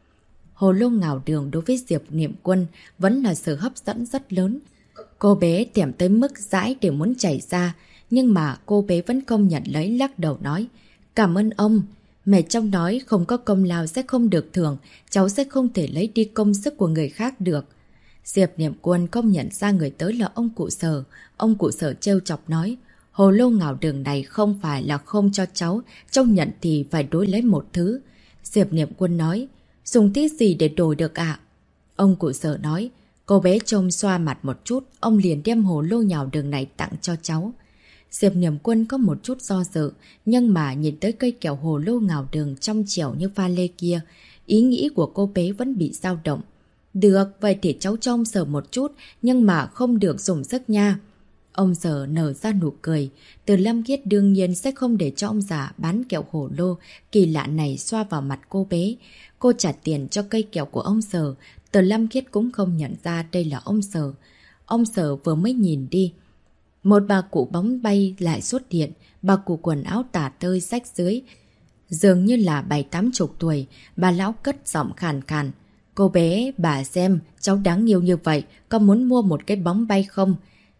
Hồ lô ngào đường đối với Diệp Niệm Quân vẫn là sự hấp dẫn rất lớn. Cô bé thèm tới mức dãi để muốn chảy ra, nhưng mà cô bé vẫn không nhận lấy, lắc đầu nói. Cảm ơn ông. Mẹ trong nói không có công lao sẽ không được thưởng, cháu sẽ không thể lấy đi công sức của người khác được. Diệp Niệm Quân không nhận ra người tới là ông cụ Sở. Ông cụ Sở trêu chọc nói, hồ lô ngào đường này không phải là không cho cháu, cháu nhận thì phải đối lấy một thứ. Diệp Niệm Quân nói, dùng tí gì để đổi được ạ? Ông cụ Sở nói, cô bé trông xoa mặt một chút, ông liền đem hồ lô nhào đường này tặng cho cháu. Diệp Niệm Quân có một chút do dự, nhưng mà nhìn tới cây kẹo hồ lô ngào đường trong trẻo như pha lê kia, ý nghĩ của cô bé vẫn bị dao động. Được, vậy thì cháu cho ông Sở một chút, nhưng mà không được dùng sức nha. Ông Sở nở ra nụ cười. Từ Lâm Khiết đương nhiên sẽ không để cho ông già bán kẹo hổ lô kỳ lạ này xoa vào mặt cô bé. Cô trả tiền cho cây kẹo của ông Sở. Từ Lâm Khiết cũng không nhận ra đây là ông Sở. Ông Sở vừa mới nhìn đi, một bà cụ bóng bay lại xuất hiện. Bà cụ quần áo tả tơi rách dưới, dường như là 70-80 tuổi. Bà lão cất giọng khàn khàn. Cô bé, bà xem, cháu đáng yêu như vậy, có muốn mua một cái bóng bay không?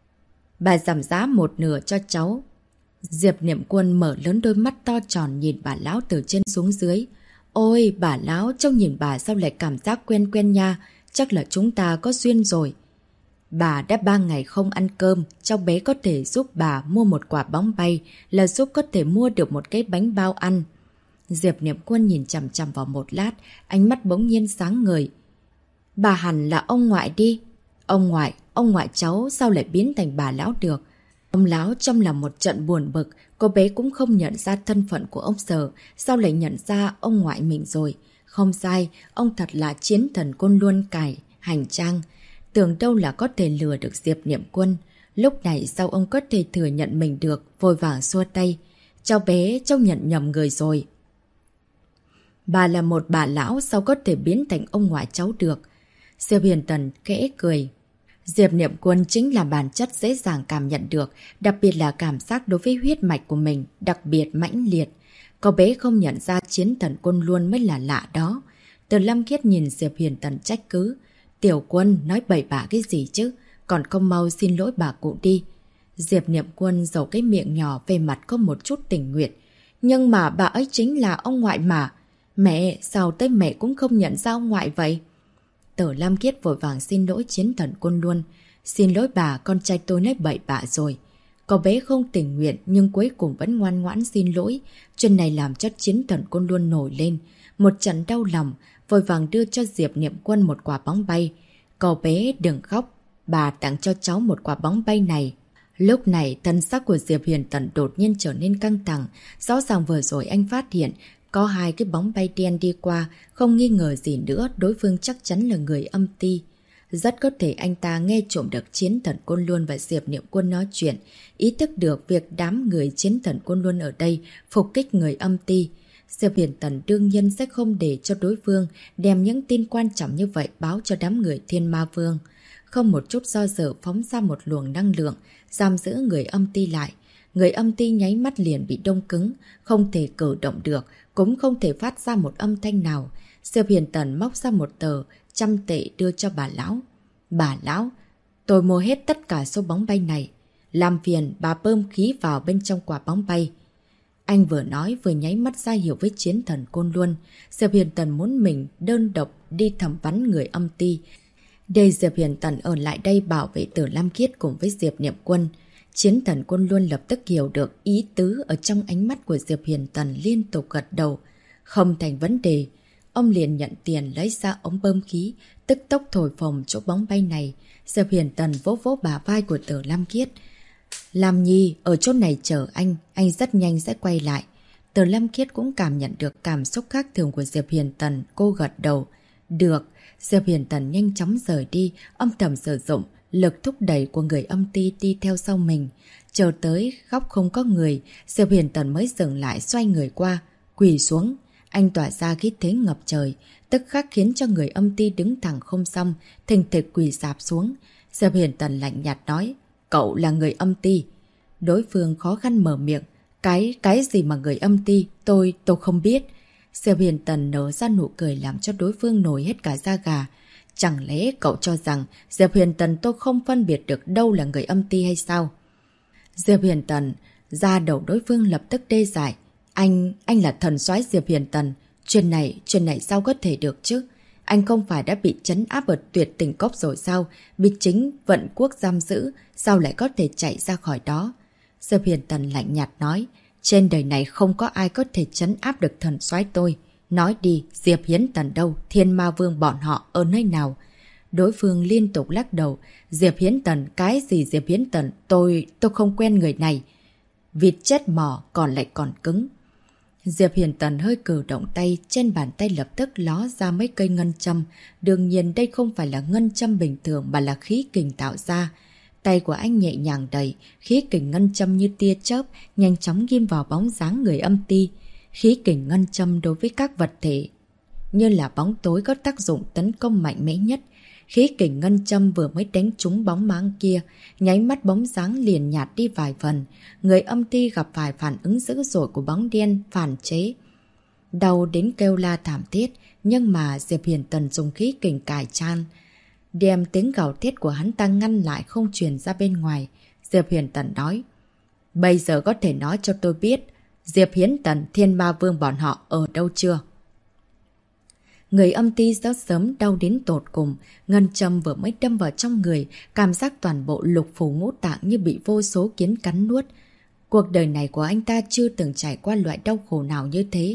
Bà giảm giá một nửa cho cháu. Diệp Niệm Quân mở lớn đôi mắt to tròn nhìn bà lão từ trên xuống dưới. Ôi, bà lão, trông nhìn bà sao lại cảm giác quen quen nha, chắc là chúng ta có duyên rồi. Bà đã 3 ngày không ăn cơm, cháu bé có thể giúp bà mua một quả bóng bay, là giúp có thể mua được một cái bánh bao ăn. Diệp Niệm Quân nhìn chằm chằm vào một lát, ánh mắt bỗng nhiên sáng ngời. Bà hẳn là ông ngoại đi. Ông ngoại cháu sao lại biến thành bà lão được? Ông lão trong lòng một trận buồn bực, cô bé cũng không nhận ra thân phận của ông Sở, sao lại nhận ra ông ngoại mình rồi? Không sai, ông thật là chiến thần côn luôn cải, hành trang. Tưởng đâu là có thể lừa được Diệp Niệm Quân. Lúc này sao ông có thể thừa nhận mình được, vội vàng xua tay. Cháu bé, cháu nhận nhầm người rồi. Bà là một bà lão sao có thể biến thành ông ngoại cháu được? Diệp Huyền Tần khẽ cười. Diệp Niệm Quân chính là bản chất dễ dàng cảm nhận được, đặc biệt là cảm giác đối với huyết mạch của mình, đặc biệt mãnh liệt. Cậu bé không nhận ra chiến thần Quân luôn mới là lạ đó. Từ Lâm Khiết nhìn Diệp Huyền Tần trách cứ. Tiểu Quân nói bậy bạ cái gì chứ, còn không mau xin lỗi bà cụ đi. Diệp Niệm Quân giấu cái miệng nhỏ về mặt có một chút tình nguyện. Nhưng mà bà ấy chính là ông ngoại mà. Mẹ, sao tới mẹ cũng không nhận ra ông ngoại vậy? Tử Lam Khiết vội vàng xin lỗi chiến thần Quân luôn. Xin lỗi bà, con trai tôi nói bậy bạ rồi. Cậu bé không tình nguyện nhưng cuối cùng vẫn ngoan ngoãn xin lỗi. Chuyện này làm cho chiến thần Quân luôn nổi lên. Một trận đau lòng, vội vàng đưa cho Diệp Niệm Quân một quả bóng bay. Cậu bé đừng khóc, bà tặng cho cháu một quả bóng bay này. Lúc này, thân sắc của Diệp Huyền Tần đột nhiên trở nên căng thẳng. Rõ ràng vừa rồi anh phát hiện có 2 cái bóng bay đen đi qua, không nghi ngờ gì nữa đối phương chắc chắn là người âm ty. Rất có thể anh ta nghe trộm được Chiến Thần Côn Luân và Diệp Niệm Quân nói chuyện, ý thức được việc đám người Chiến Thần Côn Luân ở đây phục kích người âm ti. Diệp Huyền Tần đương nhiên sẽ không để cho đối phương đem những tin quan trọng như vậy báo cho đám người Thiên Ma Vương. Không một chút do dự phóng ra một luồng năng lượng, giam giữ người âm ti lại. Người âm ti nháy mắt liền bị đông cứng, không thể cử động được, cũng không thể phát ra một âm thanh nào. Diệp Huyền Tần móc ra một tờ 100 tệ đưa cho bà lão. Bà lão, tôi mua hết tất cả số bóng bay này. Làm phiền bà bơm khí vào bên trong quả bóng bay. Anh vừa nói vừa nháy mắt ra hiệu với Chiến Thần Côn Luân. Diệp Huyền Tần muốn mình đơn độc đi thẩm vấn người âm ti. Để Diệp Huyền Tần ở lại đây bảo vệ Tử Lam Khiết cùng với Diệp Niệm Quân. Chiến Thần Côn Luân lập tức hiểu được ý tứ ở trong ánh mắt của Diệp Huyền Tần, liên tục gật đầu. Không thành vấn đề. Ông liền nhận tiền lấy ra ống bơm khí, tức tốc thổi phồng chỗ bóng bay này. Diệp Huyền Tần vỗ vỗ bả vai của Tử Lam Khiết. Lam Nhi, ở chỗ này chờ anh rất nhanh sẽ quay lại. Tử Lam Khiết cũng cảm nhận được cảm xúc khác thường của Diệp Huyền Tần, cô gật đầu. Được, Diệp Huyền Tần nhanh chóng rời đi, âm thầm sử dụng lực thúc đẩy của người âm ti đi theo sau mình. Chờ tới góc không có người, Diệp Huyền Tần mới dừng lại, xoay người qua, quỳ xuống. Anh tỏa ra khí thế ngập trời, tức khắc khiến cho người âm ti đứng thẳng không xong, thình thịch quỳ sạp xuống. Diệp Huyền Tần lạnh nhạt nói, cậu là người âm ti. Đối phương khó khăn mở miệng, cái gì mà người âm ti, tôi không biết. Diệp Huyền Tần nở ra nụ cười làm cho đối phương nổi hết cả da gà. Chẳng lẽ cậu cho rằng Diệp Huyền Tần tôi không phân biệt được đâu là người âm ti hay sao? Diệp Huyền Tần, da đầu đối phương lập tức đê dại. Anh là thần soái Diệp Huyền Tần. Chuyện này sao có thể được chứ? Anh không phải đã bị trấn áp ở Tuyệt Tình Cốc rồi sao? Bị chính vận quốc giam giữ, sao lại có thể chạy ra khỏi đó? Diệp Huyền Tần lạnh nhạt nói, trên đời này không có ai có thể trấn áp được thần soái tôi. Nói đi, Diệp Hiến Tần đâu? Thiên Ma Vương bọn họ ở nơi nào? Đối phương liên tục lắc đầu. Diệp Hiến Tần, cái gì Diệp Hiến Tần? Tôi không quen người này. Vịt chết mỏ còn lại còn cứng. Diệp Hiền Tần hơi cử động tay, trên bàn tay lập tức ló ra mấy cây ngân châm. Đương nhiên đây không phải là ngân châm bình thường mà là khí kình tạo ra. Tay của anh nhẹ nhàng đẩy, khí kình ngân châm như tia chớp, nhanh chóng ghim vào bóng dáng người âm ti. Khí kình ngân châm đối với các vật thể như là bóng tối có tác dụng tấn công mạnh mẽ nhất. Khí kình ngân châm vừa mới đánh trúng bóng máng kia, nháy mắt bóng dáng liền nhạt đi vài phần. Người âm ti gặp phải phản ứng dữ dội của bóng đen phản chế. Đau đến kêu la thảm thiết, nhưng mà Diệp Hiền Tần dùng khí kình cải trang, đem tiếng gào thét của hắn ta ngăn lại không truyền ra bên ngoài. Diệp Hiền Tần nói, bây giờ có thể nói cho tôi biết, Diệp Hiến Tần, Thiên Ma Vương bọn họ ở đâu chưa? Người âm ti rất sớm đau đến tột cùng, ngân châm vừa mới đâm vào trong người, cảm giác toàn bộ lục phủ ngũ tạng như bị vô số kiến cắn nuốt. Cuộc đời này của anh ta chưa từng trải qua loại đau khổ nào như thế.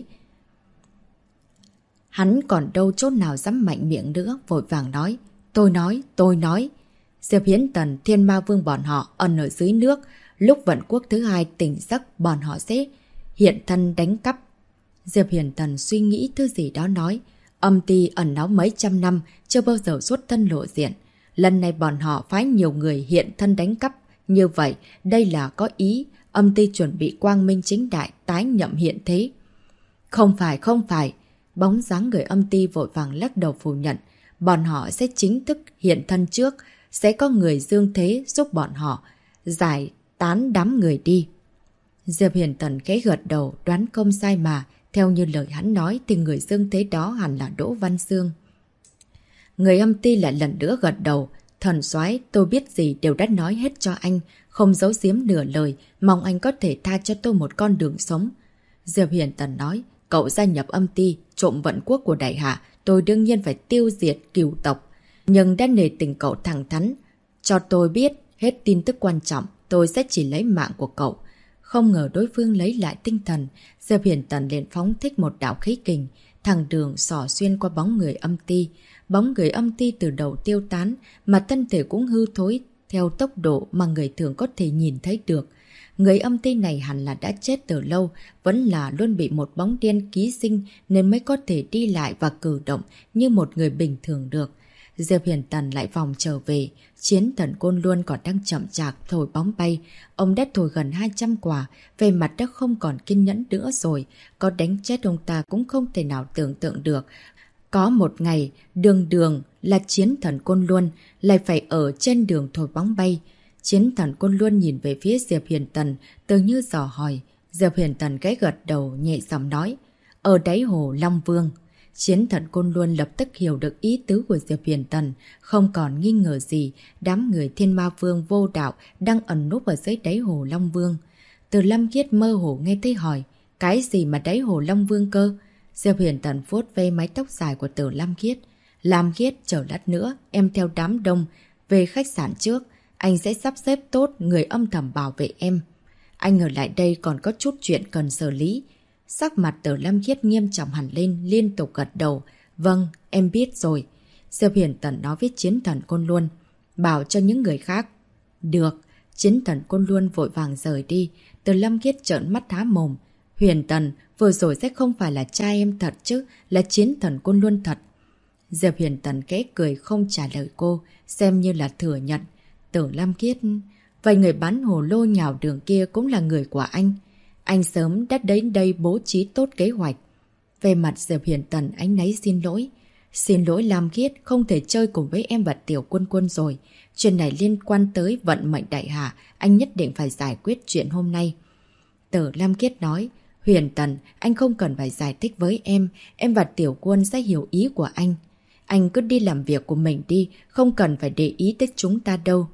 Hắn còn đâu chốt nào dám mạnh miệng nữa, vội vàng nói, tôi nói. Diệp Hiến Tần, Thiên Ma Vương bọn họ ẩn ở dưới nước, lúc vận quốc thứ hai tỉnh giấc bọn họ sẽ hiện thân đánh cắp. Diệp Hiền Tần suy nghĩ thứ gì đó nói, âm ti ẩn náu mấy trăm năm, chưa bao giờ xuất thân lộ diện. Lần này bọn họ phái nhiều người hiện thân đánh cắp. Như vậy, đây là có ý, âm ti chuẩn bị quang minh chính đại tái nhậm hiện thế. Không phải. Bóng dáng người âm ti vội vàng lắc đầu phủ nhận. Bọn họ sẽ chính thức hiện thân trước, sẽ có người dương thế giúp bọn họ giải tán đám người đi. Diệp Hiền Tần khẽ gật đầu, đoán không sai mà. Theo như lời hắn nói thì người dương thế đó hẳn là Đỗ Văn Dương. Người âm ti lại lần nữa gật đầu. Thần soái, tôi biết gì đều đã nói hết cho anh, không giấu giếm nửa lời, mong anh có thể tha cho tôi một con đường sống. Diệp Hiền Tần nói, cậu gia nhập âm ti, trộm vận quốc của đại hạ, tôi đương nhiên phải tiêu diệt cửu tộc. Nhưng đã nể tình cậu thẳng thắn, cho tôi biết hết tin tức quan trọng, tôi sẽ chỉ lấy mạng của cậu. Không ngờ đối phương lấy lại tinh thần, Diệp Hiền Tần liền phóng thích một đạo khí kình, thẳng đường xỏ xuyên qua bóng người âm ti. Bóng người âm ti từ đầu tiêu tán, mà thân thể cũng hư thối theo tốc độ mà người thường có thể nhìn thấy được. Người âm ti này hẳn là đã chết từ lâu, vẫn là luôn bị một bóng đen ký sinh nên mới có thể đi lại và cử động như một người bình thường được. Diệp Huyền Tần lại vòng trở về. Chiến thần Côn Luân còn đang chậm chạp thổi bóng bay. Ông đã thổi gần 200 quả. Về mặt đã không còn kiên nhẫn nữa rồi. Có đánh chết ông ta cũng không thể nào tưởng tượng được. Có một ngày, đường đường là chiến thần Côn Luân lại phải ở trên đường thổi bóng bay. Chiến thần Côn Luân nhìn về phía Diệp Huyền Tần, tự như dò hỏi. Diệp Huyền Tần ghé gật đầu nhẹ giọng nói. Ở đáy hồ Long Vương. Chiến thần Côn Luân lập tức hiểu được ý tứ của Diệp Huyền Tần, không còn nghi ngờ gì, đám người Thiên Ma Vương vô đạo đang ẩn núp ở dưới đáy hồ Long Vương. Từ Lâm Khiết mơ hồ nghe thấy hỏi, cái gì mà đáy hồ Long Vương cơ? Diệp Huyền Tần vuốt ve mái tóc dài của Từ Lâm Khiết. Lam Khiết, chờ lát nữa, em theo đám đông, về khách sạn trước, anh sẽ sắp xếp tốt người âm thầm bảo vệ em. Anh ở lại đây còn có chút chuyện cần xử lý. Sắc mặt Từ Lâm Khiết nghiêm trọng hẳn lên, liên tục gật đầu. Vâng, em biết rồi. Diệp Huyền Tần nói với chiến thần Côn Luân. Bảo cho những người khác. Được. Chiến thần Côn Luân vội vàng rời đi. Từ Lâm Khiết trợn mắt há mồm. Huyền Tần, vừa rồi sẽ không phải là cha em thật chứ, là chiến thần Côn Luân thật. Diệp Huyền Tần khẽ cười không trả lời cô, xem như là thừa nhận. Từ Lâm Khiết... Vậy người bán hồ lô nhào đường kia cũng là người của anh. Anh sớm đã đến đây bố trí tốt kế hoạch. Về mặt Diệp Huyền Tần anh náy xin lỗi. Xin lỗi Lam Khiết, không thể chơi cùng với em và Tiểu Quân Quân rồi. Chuyện này liên quan tới vận mệnh đại hạ, anh nhất định phải giải quyết chuyện hôm nay. Từ Lam Khiết nói, Huyền Tần, anh không cần phải giải thích với em và Tiểu Quân sẽ hiểu ý của anh. Anh cứ đi làm việc của mình đi, không cần phải để ý tới chúng ta đâu.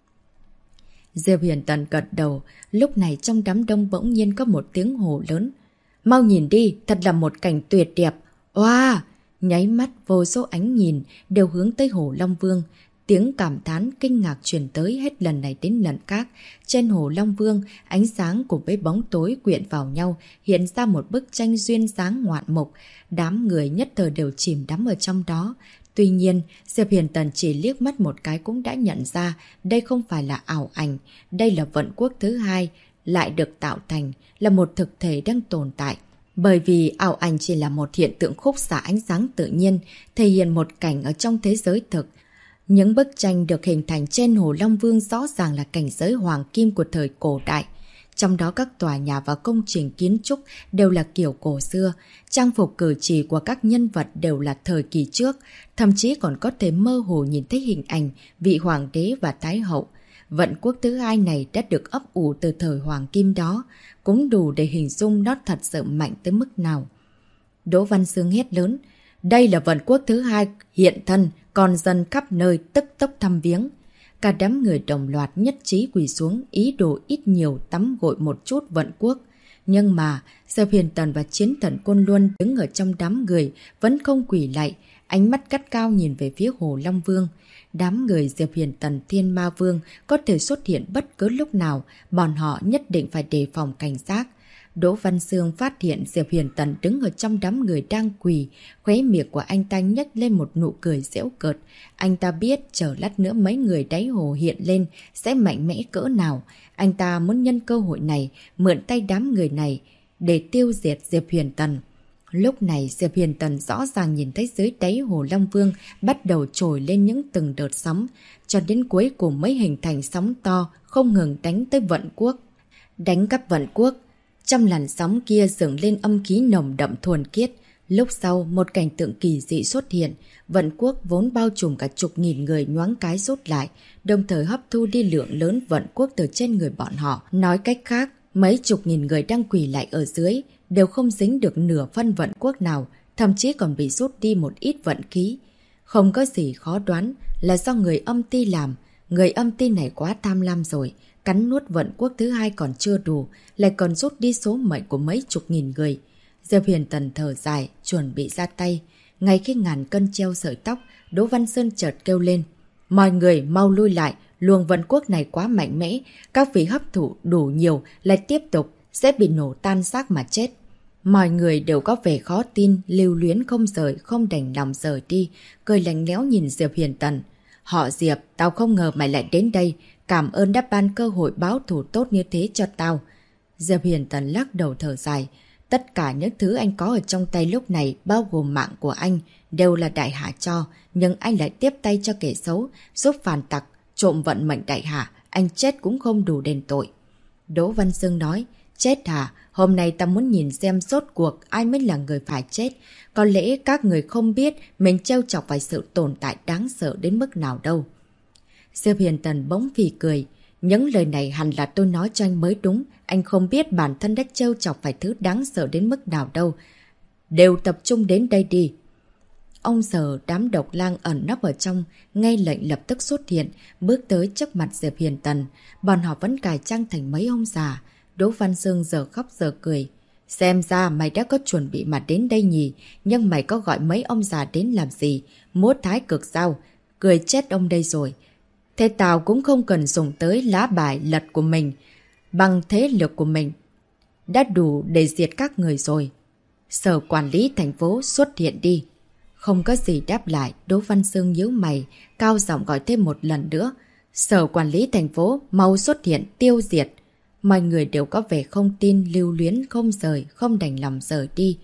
Diệp Huyền Tần gật đầu, lúc này trong đám đông bỗng nhiên có một tiếng hô lớn. Mau nhìn đi, thật là một cảnh tuyệt đẹp. Wow! Nháy mắt vô số ánh nhìn đều hướng tới hồ Long Vương. Tiếng cảm thán kinh ngạc truyền tới hết lần này đến lần khác. Trên hồ Long Vương, ánh sáng cùng với bóng tối quyện vào nhau, hiện ra một bức tranh duyên dáng ngoạn mục. Đám người nhất thời đều chìm đắm ở trong đó. Tuy nhiên, Diệp Huyền Tần chỉ liếc mắt một cái cũng đã nhận ra đây không phải là ảo ảnh, đây là vận quốc thứ hai, lại được tạo thành, là một thực thể đang tồn tại. Bởi vì ảo ảnh chỉ là một hiện tượng khúc xạ ánh sáng tự nhiên, thể hiện một cảnh ở trong thế giới thực. Những bức tranh được hình thành trên hồ Long Vương rõ ràng là cảnh giới hoàng kim của thời cổ đại. Trong đó các tòa nhà và công trình kiến trúc đều là kiểu cổ xưa, trang phục cử chỉ của các nhân vật đều là thời kỳ trước, thậm chí còn có thể mơ hồ nhìn thấy hình ảnh vị hoàng đế và thái hậu. Vận quốc thứ hai này đã được ấp ủ từ thời hoàng kim đó, cũng đủ để hình dung nó thật sự mạnh tới mức nào. Đỗ Văn Sương hét lớn, đây là vận quốc thứ hai hiện thân, còn dân khắp nơi tức tốc thăm viếng. Cả đám người đồng loạt nhất trí quỳ xuống, ý đồ ít nhiều tắm gội một chút vận quốc. Nhưng mà, Diệp Huyền Tần và chiến thần Côn Luân đứng ở trong đám người, vẫn không quỳ lại, ánh mắt gắt cao nhìn về phía hồ Long Vương. Đám người Diệp Huyền Tần Thiên Ma Vương có thể xuất hiện bất cứ lúc nào, bọn họ nhất định phải đề phòng cảnh giác. Đỗ Văn Sương phát hiện Diệp Huyền Tần đứng ở trong đám người đang quỳ, khóe miệng của anh ta nhếch lên một nụ cười giễu cợt. Anh ta biết chờ lát nữa mấy người đáy hồ hiện lên sẽ mạnh mẽ cỡ nào. Anh ta muốn nhân cơ hội này, mượn tay đám người này để tiêu diệt Diệp Huyền Tần. Lúc này Diệp Huyền Tần rõ ràng nhìn thấy dưới đáy hồ Long Vương bắt đầu trồi lên những từng đợt sóng, cho đến cuối cùng mới hình thành sóng to không ngừng đánh tới vận quốc. Đánh cắp vận quốc. Trong làn sóng kia dựng lên âm khí nồng đậm thuần khiết. Lúc sau, một cảnh tượng kỳ dị xuất hiện. Vận quốc vốn bao trùm cả chục nghìn người nhoáng cái rút lại, đồng thời hấp thu đi lượng lớn vận quốc từ trên người bọn họ. Nói cách khác, mấy chục nghìn người đang quỳ lại ở dưới đều không dính được nửa phân vận quốc nào, thậm chí còn bị rút đi một ít vận khí. Không có gì khó đoán là do người âm ti làm. Người âm ti này quá tham lam rồi. Cắn nuốt vận quốc thứ hai còn chưa đủ, lại còn rút đi số mệnh của mấy chục nghìn người. Diệp Huyền Tần thở dài, chuẩn bị ra tay. Ngay khi ngàn cân treo sợi tóc, Đỗ Văn Sơn chợt kêu lên. Mọi người mau lui lại, luồng vận quốc này quá mạnh mẽ. Các vị hấp thụ đủ nhiều, lại tiếp tục, sẽ bị nổ tan xác mà chết. Mọi người đều có vẻ khó tin, lưu luyến không rời, không đành lòng rời đi, cười lạnh lẽo nhìn Diệp Huyền Tần. Họ Diệp, tao không ngờ mày lại đến đây. Cảm ơn đã ban cơ hội báo thù tốt như thế cho tao. Diệp Huyền Tần lắc đầu thở dài. Tất cả những thứ anh có ở trong tay lúc này, bao gồm mạng của anh, đều là đại hạ cho, nhưng anh lại tiếp tay cho kẻ xấu, giúp phản tặc, trộm vận mệnh đại hạ, anh chết cũng không đủ đền tội. Đỗ Văn Sương nói, chết hả? Hôm nay ta muốn nhìn xem rốt cuộc ai mới là người phải chết. Có lẽ các người không biết mình trêu chọc phải sự tồn tại đáng sợ đến mức nào đâu. Diệp Hiền Tần bỗng phì cười. Những lời này hẳn là tôi nói cho anh mới đúng. Anh không biết bản thân đã trêu chọc phải thứ đáng sợ đến mức nào đâu. Đều tập trung đến đây đi. Ông Sở đám độc lang ẩn nấp ở trong, nghe lệnh lập tức xuất hiện, bước tới trước mặt Diệp Hiền Tần. Bọn họ vẫn cải trang thành mấy ông già. Đỗ Văn Sương giờ khóc giờ cười. Xem ra mày đã có chuẩn bị mà đến đây nhỉ, nhưng mày có gọi mấy ông già đến làm gì? Múa thái cực sao? Cười chết ông đây rồi. Thế tao cũng không cần dùng tới lá bài lật của mình. Bằng thế lực của mình đã đủ để diệt các người rồi. Sở quản lý thành phố xuất hiện đi. Không có gì đáp lại, Đỗ Văn Sương nhíu mày, cao giọng gọi thêm một lần nữa. Sở quản lý thành phố mau xuất hiện tiêu diệt. Mọi người đều có vẻ không tin, lưu luyến, không rời, không đành lòng rời đi.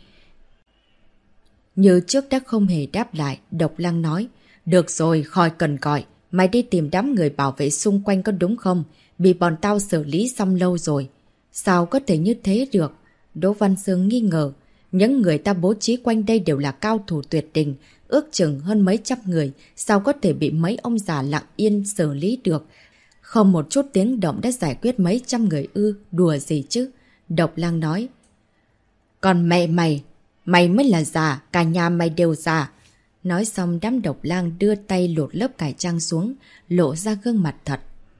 Như trước đã không hề đáp lại, Độc Lang nói. Được rồi, khỏi cần gọi. Mày đi tìm đám người bảo vệ xung quanh có đúng không? Bị bọn tao xử lý xong lâu rồi. Sao có thể như thế được? Đỗ Văn Sương nghi ngờ. Những người ta bố trí quanh đây đều là cao thủ tuyệt đỉnh, ước chừng hơn mấy trăm người. Sao có thể bị mấy ông già lặng yên xử lý được? Không một chút tiếng động đã giải quyết mấy trăm người ư, đùa gì chứ? Độc Lang nói. Còn mẹ mày, mày mới là già, cả nhà mày đều già. Nói xong đám Độc Lang đưa tay lột lớp cải trang xuống, lộ ra gương mặt thật.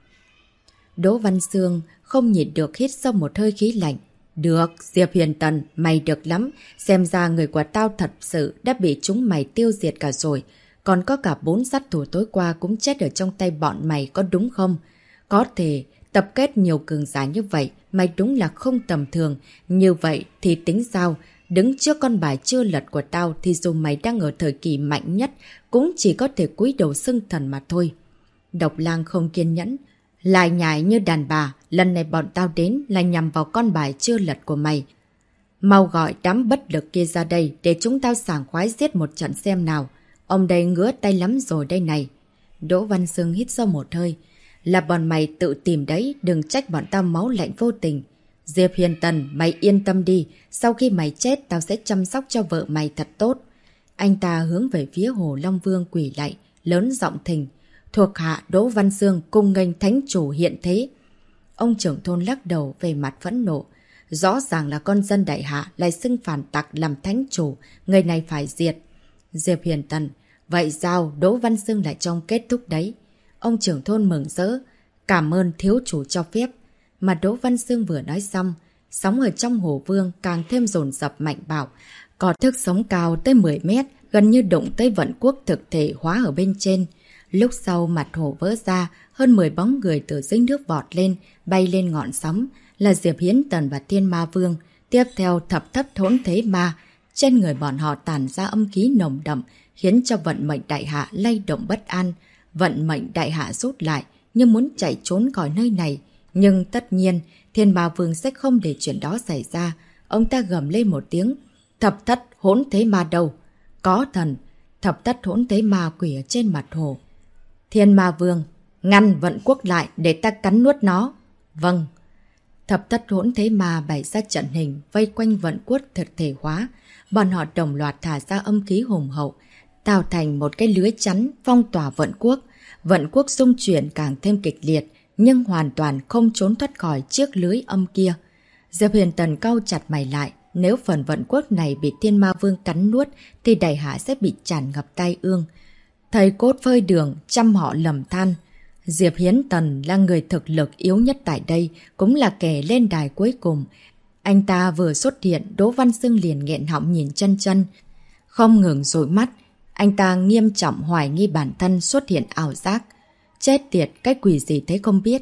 Đỗ Văn Sương không nhịn được hít sâu một hơi khí lạnh. Được, Diệp Hiền Tần, mày được lắm. Xem ra người của tao thật sự đã bị chúng mày tiêu diệt cả rồi. Còn có cả 4 sát thủ tối qua cũng chết ở trong tay bọn mày có đúng không? Có thể tập kết nhiều cường giả như vậy, mày đúng là không tầm thường. Như vậy thì tính sao? Đứng trước con bài chưa lật của tao thì dù mày đang ở thời kỳ mạnh nhất, cũng chỉ có thể cúi đầu xưng thần mà thôi. Độc Lang không kiên nhẫn. Lại nhảy như đàn bà, lần này bọn tao đến là nhằm vào con bài chưa lật của mày. Mau gọi đám bất lực kia ra đây để chúng tao sảng khoái giết một trận xem nào. Ông đây ngứa tay lắm rồi đây này. Đỗ Văn Sương hít sâu một hơi. Là bọn mày tự tìm đấy, đừng trách bọn tao máu lạnh vô tình. Diệp Hiền Tần, mày yên tâm đi, sau khi mày chết tao sẽ chăm sóc cho vợ mày thật tốt. Anh ta hướng về phía Hồ Long Vương quỳ lạy, lớn giọng thình. Thuộc hạ Đỗ Văn Sương cùng nghênh thánh chủ hiện thế. Ông trưởng thôn lắc đầu về mặt phẫn nộ. Rõ ràng là con dân đại hạ lại xưng phản tặc làm thánh chủ, người này phải diệt. Diệp Hiền Tần, vậy sao Đỗ Văn Sương lại trong kết thúc đấy? Ông trưởng thôn mừng rỡ, cảm ơn thiếu chủ cho phép. Mà Đỗ Văn Sương vừa nói xong, sóng ở trong hồ vương càng thêm dồn dập mạnh bạo. Có thước sóng cao tới 10 mét, gần như đụng tới vận quốc thực thể hóa ở bên trên. Lúc sau mặt hồ vỡ ra, hơn 10 bóng người từ dưới nước vọt lên, bay lên ngọn sóng, là Diệp Hiến Tần và Thiên Ma Vương. Tiếp theo thập thất thốn thế ma, trên người bọn họ tản ra âm khí nồng đậm, khiến cho vận mệnh đại hạ lay động bất an. Vận mệnh đại hạ rút lại, như muốn chạy trốn khỏi nơi này. Nhưng tất nhiên, Thiên Ma Vương sẽ không để chuyện đó xảy ra. Ông ta gầm lên một tiếng, thập thất hỗn thế ma đâu? Có thần, thập thất hỗn thế ma quỷ ở trên mặt hồ. Thiên Ma Vương, ngăn vận quốc lại để ta cắn nuốt nó. Vâng. Thập thất hỗn thế ma bày ra trận hình, vây quanh vận quốc thực thể hóa. Bọn họ đồng loạt thả ra âm khí hùng hậu, tạo thành một cái lưới chắn phong tỏa vận quốc. Vận quốc xung chuyển càng thêm kịch liệt, nhưng hoàn toàn không trốn thoát khỏi chiếc lưới âm kia. Diệp Hiền Tần cau chặt mày lại. Nếu phần vận quốc này bị Thiên Ma Vương cắn nuốt, thì đại hạ sẽ bị tràn ngập tai ương. Thầy cốt phơi đường, trăm họ lầm than. Diệp Hiến Tần là người thực lực yếu nhất tại đây, cũng là kẻ lên đài cuối cùng. Anh ta vừa xuất hiện, Đỗ Văn Sương liền nghẹn họng nhìn chân chân, không ngừng dụi mắt. Anh ta nghiêm trọng hoài nghi bản thân xuất hiện ảo giác. Chết tiệt, cái quỷ gì thế không biết.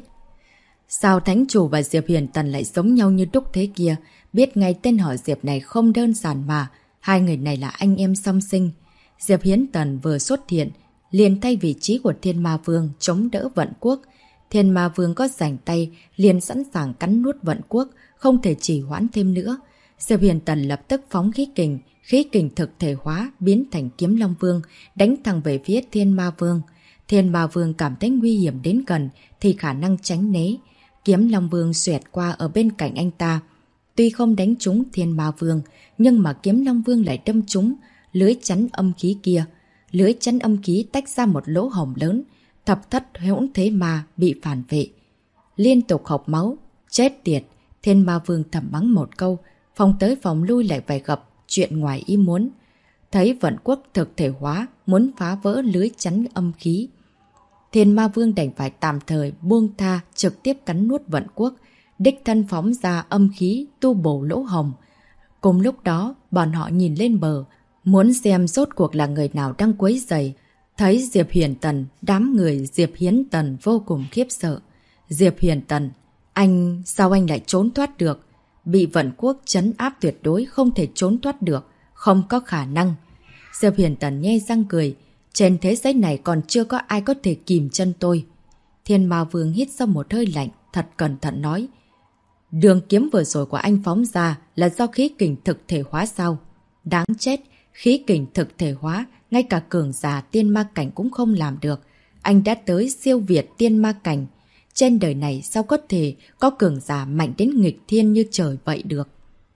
Sao Thánh Chủ và Diệp Hiền Tần lại giống nhau như đúc thế kia? Biết ngay tên họ Diệp này không đơn giản mà. Hai người này là anh em song sinh. Diệp Hiến Tần vừa xuất hiện, liền thay vị trí của Thiên Ma Vương chống đỡ vận quốc. Thiên Ma Vương có rảnh tay, liền sẵn sàng cắn nuốt vận quốc, không thể trì hoãn thêm nữa. Diệp Huyền Tần lập tức phóng khí kình thực thể hóa biến thành Kiếm Long Vương, đánh thẳng về phía Thiên Ma Vương. Thiên Ma Vương cảm thấy nguy hiểm đến gần thì khả năng tránh né. Kiếm Long Vương xoẹt qua ở bên cạnh anh ta. Tuy không đánh trúng Thiên Ma Vương, nhưng mà Kiếm Long Vương lại đâm trúng lưới chắn âm khí kia. Lưới chắn âm khí tách ra một lỗ hổng lớn, thập thất hỗn thế ma bị phản vệ. Liên tục hộc máu, chết tiệt, Thiên Ma Vương thầm mắng một câu, phòng tới phòng lui lại phải gặp chuyện ngoài ý muốn. Thấy Vận Quốc thực thể hóa, muốn phá vỡ lưới chắn âm khí. Thiên Ma Vương đành phải tạm thời buông tha trực tiếp cắn nuốt Vận Quốc, đích thân phóng ra âm khí tu bổ lỗ hồng. Cùng lúc đó, bọn họ nhìn lên bờ, muốn xem rốt cuộc là người nào đang quấy rầy. Thấy Diệp Huyền Tần, đám người Diệp Hiến Tần vô cùng khiếp sợ. Diệp Huyền Tần, sao anh lại trốn thoát được? Bị Vận Quốc trấn áp tuyệt đối không thể trốn thoát được, không có khả năng. Diệp Huyền Tần nhe răng cười, trên thế giới này còn chưa có ai có thể kìm chân tôi. Thiên Ma Vương hít ra một hơi lạnh, thật cẩn thận nói. Đường kiếm vừa rồi của anh phóng ra là do khí kình thực thể hóa sao? Đáng chết, khí kình thực thể hóa, ngay cả cường giả tiên ma cảnh cũng không làm được. Anh đã tới siêu việt tiên ma cảnh. Trên đời này sao có thể có cường giả mạnh đến nghịch thiên như trời vậy được?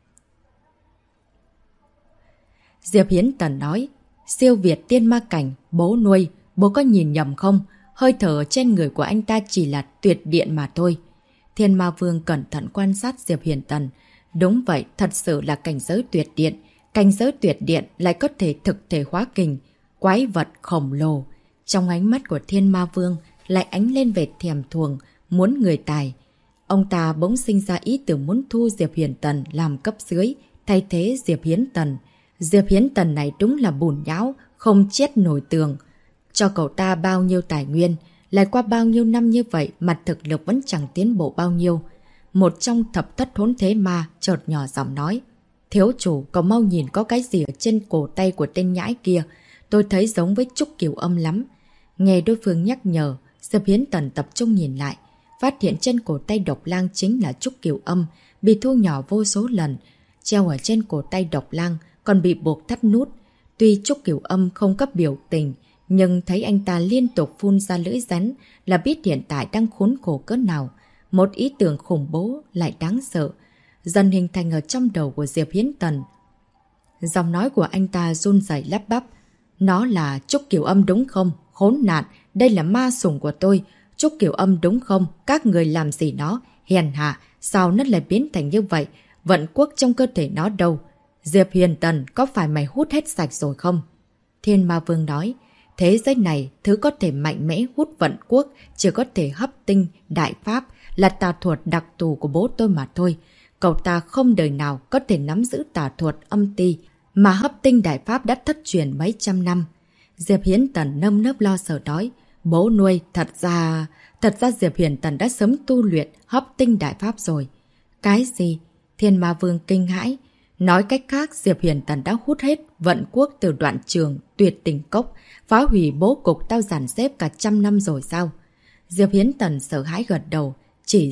Diệp Hiến Tần nói, siêu việt tiên ma cảnh, bố nuôi, bố có nhìn nhầm không? Hơi thở trên người của anh ta chỉ là tuyệt điện mà thôi. Thiên Ma Vương cẩn thận quan sát Diệp Hiền Tần. Đúng vậy, thật sự là cảnh giới tuyệt điện. Cảnh giới tuyệt điện lại có thể thực thể hóa kình, quái vật khổng lồ. Trong ánh mắt của Thiên Ma Vương lại ánh lên vẻ thèm thuồng, muốn người tài. Ông ta bỗng sinh ra ý tưởng muốn thu Diệp Hiền Tần làm cấp dưới, thay thế Diệp Hiến Tần. Diệp Hiến Tần này đúng là bùn nhão, không chết nổi tường. Cho cậu ta bao nhiêu tài nguyên, lại qua bao nhiêu năm như vậy mà thực lực vẫn chẳng tiến bộ bao nhiêu. Một trong thập thất hỗn thế ma chợt nhỏ giọng nói. Thiếu chủ, cậu mau nhìn có cái gì ở trên cổ tay của tên nhãi kia. Tôi thấy giống với Trúc Kiều Âm lắm. Nghe đối phương nhắc nhở, Diệp Hiến Tần tập trung nhìn lại. Phát hiện trên cổ tay Độc Lang chính là Trúc Kiều Âm, bị thu nhỏ vô số lần. Treo ở trên cổ tay Độc Lang còn bị buộc thắt nút. Tuy Trúc Kiều Âm không cấp biểu tình, nhưng thấy anh ta liên tục phun ra lưỡi rắn là biết hiện tại đang khốn khổ cỡ nào. Một ý tưởng khủng bố lại đáng sợ dần hình thành ở trong đầu của Diệp Hiến Tần. Giọng nói của anh ta run rẩy lắp bắp. Nó là Trúc Kiều Âm đúng không? Khốn nạn, đây là ma sủng của tôi. Trúc Kiều Âm đúng không? Các người làm gì nó? Hèn hạ, sao nó lại biến thành như vậy? Vận quốc trong cơ thể nó đâu? Diệp Hiền Tần, có phải mày hút hết sạch rồi không? Thiên Ma Vương nói. Thế giới này, thứ có thể mạnh mẽ hút vận quốc, chỉ có thể hấp tinh, đại pháp, là tà thuật đặc thù của bố tôi mà thôi. Cậu ta không đời nào có thể nắm giữ tà thuật âm ti, mà hấp tinh đại pháp đã thất truyền mấy trăm năm. Diệp Hiến Tần nâm nớp lo sợ nói, bố nuôi, thật ra Diệp Hiến Tần đã sớm tu luyện hấp tinh đại pháp rồi. Cái gì? Thiên Ma Vương kinh hãi. Nói cách khác, Diệp Hiền Tần đã hút hết vận quốc từ đoạn trường, tuyệt tình cốc, phá hủy bố cục tao dàn xếp cả trăm năm rồi sao? Diệp Hiến Tần sợ hãi gật đầu, chỉ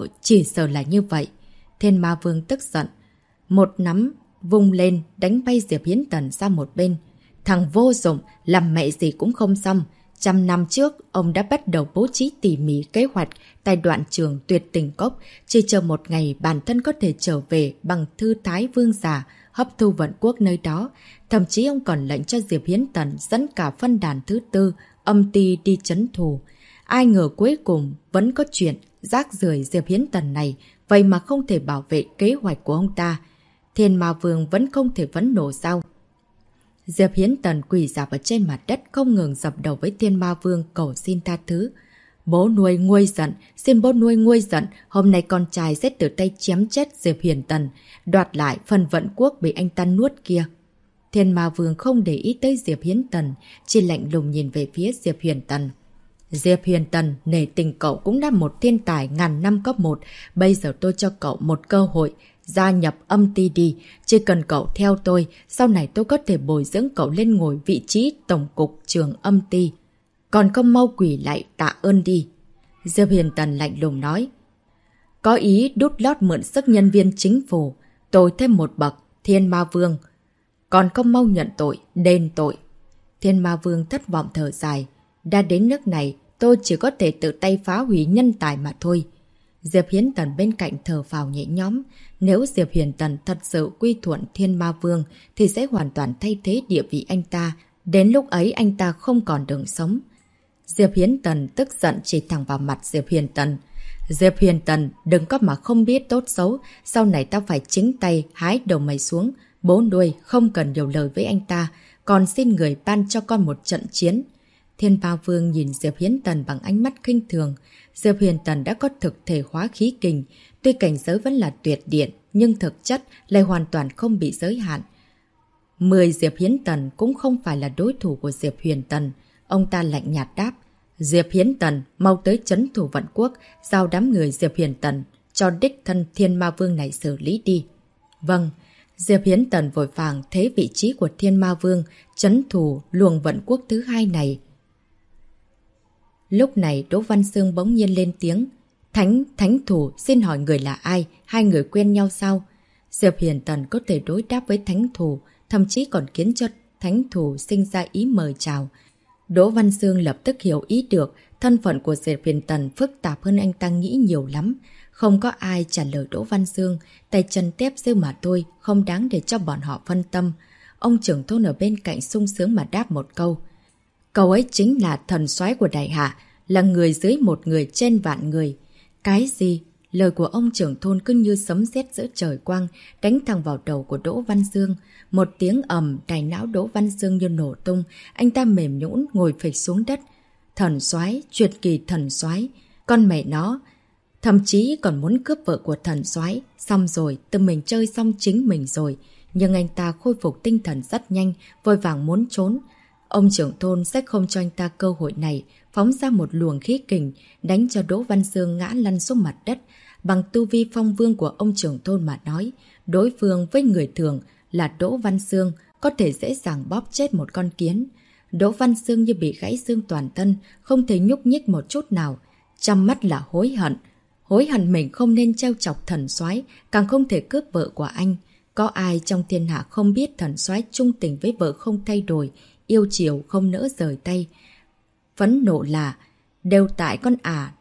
sợ là như vậy. Thiên Ma Vương tức giận. Một nắm vung lên đánh bay Diệp Hiến Tần ra một bên. Thằng vô dụng, làm mẹ gì cũng không xong. 100 năm trước, ông đã bắt đầu bố trí tỉ mỉ kế hoạch tại đoạn trường tuyệt tình cốc, chỉ chờ một ngày bản thân có thể trở về bằng thư thái vương giả, hấp thu vận quốc nơi đó. Thậm chí ông còn lệnh cho Diệp Hiến Tần dẫn cả phân đàn thứ tư, âm ti đi trấn thù. Ai ngờ cuối cùng vẫn có chuyện rác rưởi Diệp Hiến Tần này, vậy mà không thể bảo vệ kế hoạch của ông ta. Thiên Ma Vương vẫn không thể vấn nổ sao? Diệp Hiến Tần quỳ rạp ở trên mặt đất không ngừng dập đầu với Thiên Ma Vương cầu xin tha thứ. Bố nuôi nguôi giận, xin bố nuôi nguôi giận, hôm nay con trai sẽ tự tay chém chết Diệp Hiến Tần, đoạt lại phần vận quốc bị anh ta nuốt kia. Thiên Ma Vương không để ý tới Diệp Hiến Tần, chỉ lạnh lùng nhìn về phía Diệp Hiến Tần. Diệp Hiến Tần, nể tình cậu cũng là một thiên tài ngàn năm cấp 1, bây giờ tôi cho cậu một cơ hội. Gia nhập âm ti đi, chỉ cần cậu theo tôi, sau này tôi có thể bồi dưỡng cậu lên ngồi vị trí tổng cục trường âm ti. Còn không mau quỷ lại tạ ơn đi. Diệp Hiền Tần lạnh lùng nói. Có ý đút lót mượn sức nhân viên chính phủ. tôi thêm một bậc, Thiên Ma Vương. Còn không mau nhận tội, đền tội. Thiên Ma Vương thất vọng thở dài. Đã đến nước này, tôi chỉ có thể tự tay phá hủy nhân tài mà thôi. Diệp Hiến Tần bên cạnh thở phào nhẹ nhõm. Nếu Diệp Hiến Tần thật sự quy thuận Thiên Ma Vương thì sẽ hoàn toàn thay thế địa vị anh ta. Đến lúc ấy anh ta không còn đường sống. Diệp Hiến Tần tức giận chỉ thẳng vào mặt Diệp Hiến Tần. Diệp Hiến Tần, đừng có mà không biết tốt xấu, sau này tao phải chính tay hái đầu mày xuống. Bố nuôi không cần nhiều lời với anh ta, còn xin người ban cho con một trận chiến. Thiên Ma Vương nhìn Diệp Hiến Tần bằng ánh mắt khinh thường. Diệp Hiến Tần đã có thực thể hóa khí kình, tuy cảnh giới vẫn là tuyệt điện, nhưng thực chất lại hoàn toàn không bị giới hạn. 10 Diệp Hiến Tần cũng không phải là đối thủ của Diệp Hiến Tần. Ông ta lạnh nhạt đáp, Diệp Hiến Tần mau tới trấn thủ Vận Quốc, giao đám người Diệp Hiến Tần cho đích thân Thiên Ma Vương này xử lý đi. Vâng, Diệp Hiến Tần vội vàng thế vị trí của Thiên Ma Vương, trấn thủ luồng Vận Quốc thứ hai này. Lúc này Đỗ Văn Xương bỗng nhiên lên tiếng, Thánh thủ xin hỏi người là ai, hai người quen nhau sao? Diệp Hiến Tần có thể đối đáp với Thánh thủ, thậm chí còn khiến cho Thánh thủ sinh ra ý mời chào. Đỗ Văn Xương lập tức hiểu ý được, thân phận của Diệp Hiến Tần phức tạp hơn anh ta nghĩ nhiều lắm. Không có ai trả lời Đỗ Văn Xương, tay chân tép rêu mà thôi, không đáng để cho bọn họ phân tâm. Ông trưởng thôn ở bên cạnh sung sướng mà đáp một câu. Cậu ấy chính là thần soái của đại hạ, là người dưới một người trên vạn người. Cái gì? Lời của ông trưởng thôn cứ như sấm sét giữa trời quang, đánh thẳng vào đầu của Đỗ Văn Xương. Một tiếng ầm, đài não Đỗ Văn Xương như nổ tung, anh ta mềm nhũn ngồi phịch xuống đất. Thần soái, tuyệt kỳ thần soái, con mẹ nó, thậm chí còn muốn cướp vợ của thần soái. Xong rồi, tự mình chơi xong chính mình rồi. Nhưng anh ta khôi phục tinh thần rất nhanh, vội vàng muốn trốn. Ông trưởng thôn sẽ không cho anh ta cơ hội này, phóng ra một luồng khí kình, đánh cho Đỗ Văn Xương ngã lăn xuống mặt đất. Bằng tu vi phong vương của ông trưởng thôn mà nói, đối phương với người thường là Đỗ Văn Xương có thể dễ dàng bóp chết một con kiến. Đỗ Văn Xương như bị gãy xương toàn thân, không thể nhúc nhích một chút nào. Trong mắt là hối hận mình không nên trêu chọc thần soái, càng không thể cướp vợ của anh. Có ai trong thiên hạ không biết thần soái trung tình với vợ không thay đổi, yêu chiều không nỡ rời tay. Phẫn nộ là đều tại con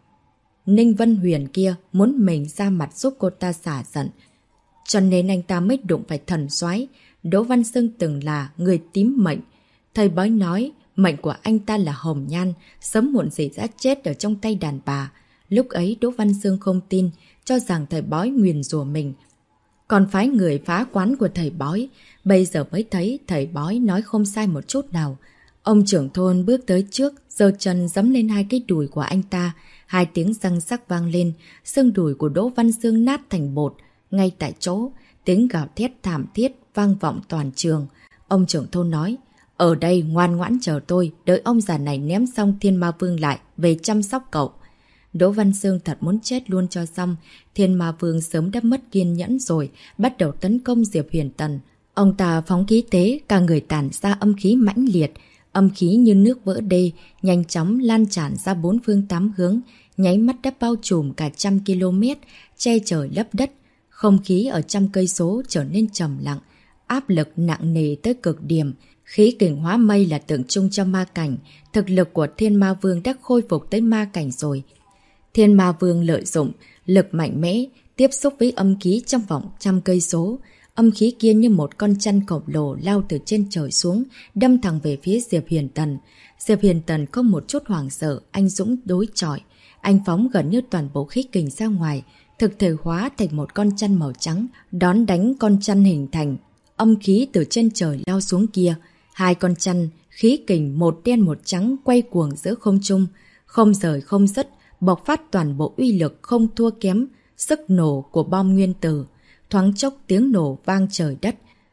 Ninh Vân Huyền kia muốn mình ra mặt giúp cô ta xả giận. Cho nên anh ta mới đụng phải thần soái. Đỗ Văn Xương từng là người tím mệnh. Thầy bói nói mệnh của anh ta là hồng nhan, sớm muộn gì sẽ chết ở trong tay đàn bà. Lúc ấy Đỗ Văn Xương không tin, cho rằng thầy bói nguyền rủa mình. Còn phái người phá quán của thầy bói. Bây giờ mới thấy thầy bói nói không sai một chút nào. Ông trưởng thôn bước tới trước, giơ chân giẫm lên hai cái đùi của anh ta. Hai tiếng răng rắc vang lên, xương đùi của Đỗ Văn Xương nát thành bột. Ngay tại chỗ, tiếng gào thét thảm thiết vang vọng toàn trường. Ông trưởng thôn nói, ở đây ngoan ngoãn chờ tôi, đợi ông già này ném xong Thiên Ma Vương lại, về chăm sóc cậu. Đỗ Văn Xương thật muốn chết luôn cho xong. Thiên Ma Vương sớm đã mất kiên nhẫn rồi, bắt đầu tấn công Diệp Hiến Tần. Ông ta phóng khí tế, cả người tản ra âm khí mãnh liệt. Âm khí như nước vỡ đê, nhanh chóng lan tràn ra bốn phương tám hướng, nháy mắt đã bao trùm cả 100 km, che trời lấp đất. Không khí ở 100 cây số trở nên trầm lặng, áp lực nặng nề tới cực điểm. Khí kình hóa mây là tượng trưng cho ma cảnh, thực lực của Thiên Ma Vương đã khôi phục tới ma cảnh rồi. Thiên Ma Vương lợi dụng lực mạnh mẽ, tiếp xúc với âm khí trong vòng 100 cây số. Âm khí kia như một con chăn khổng lồ lao từ trên trời xuống, đâm thẳng về phía Diệp Hiến Tần. Diệp Hiến Tần không một chút hoảng sợ, anh dũng đối chọi. Anh phóng gần như toàn bộ khí kình ra ngoài, thực thể hóa thành một con chăn màu trắng, đón đánh con chăn hình thành. Âm khí từ trên trời lao xuống kia. Hai con chăn, khí kình một đen một trắng quay cuồng giữa không trung, không rời không dứt, bộc phát toàn bộ uy lực không thua kém sức nổ của bom nguyên tử. Thoáng chốc tiếng nổ vang trời đất.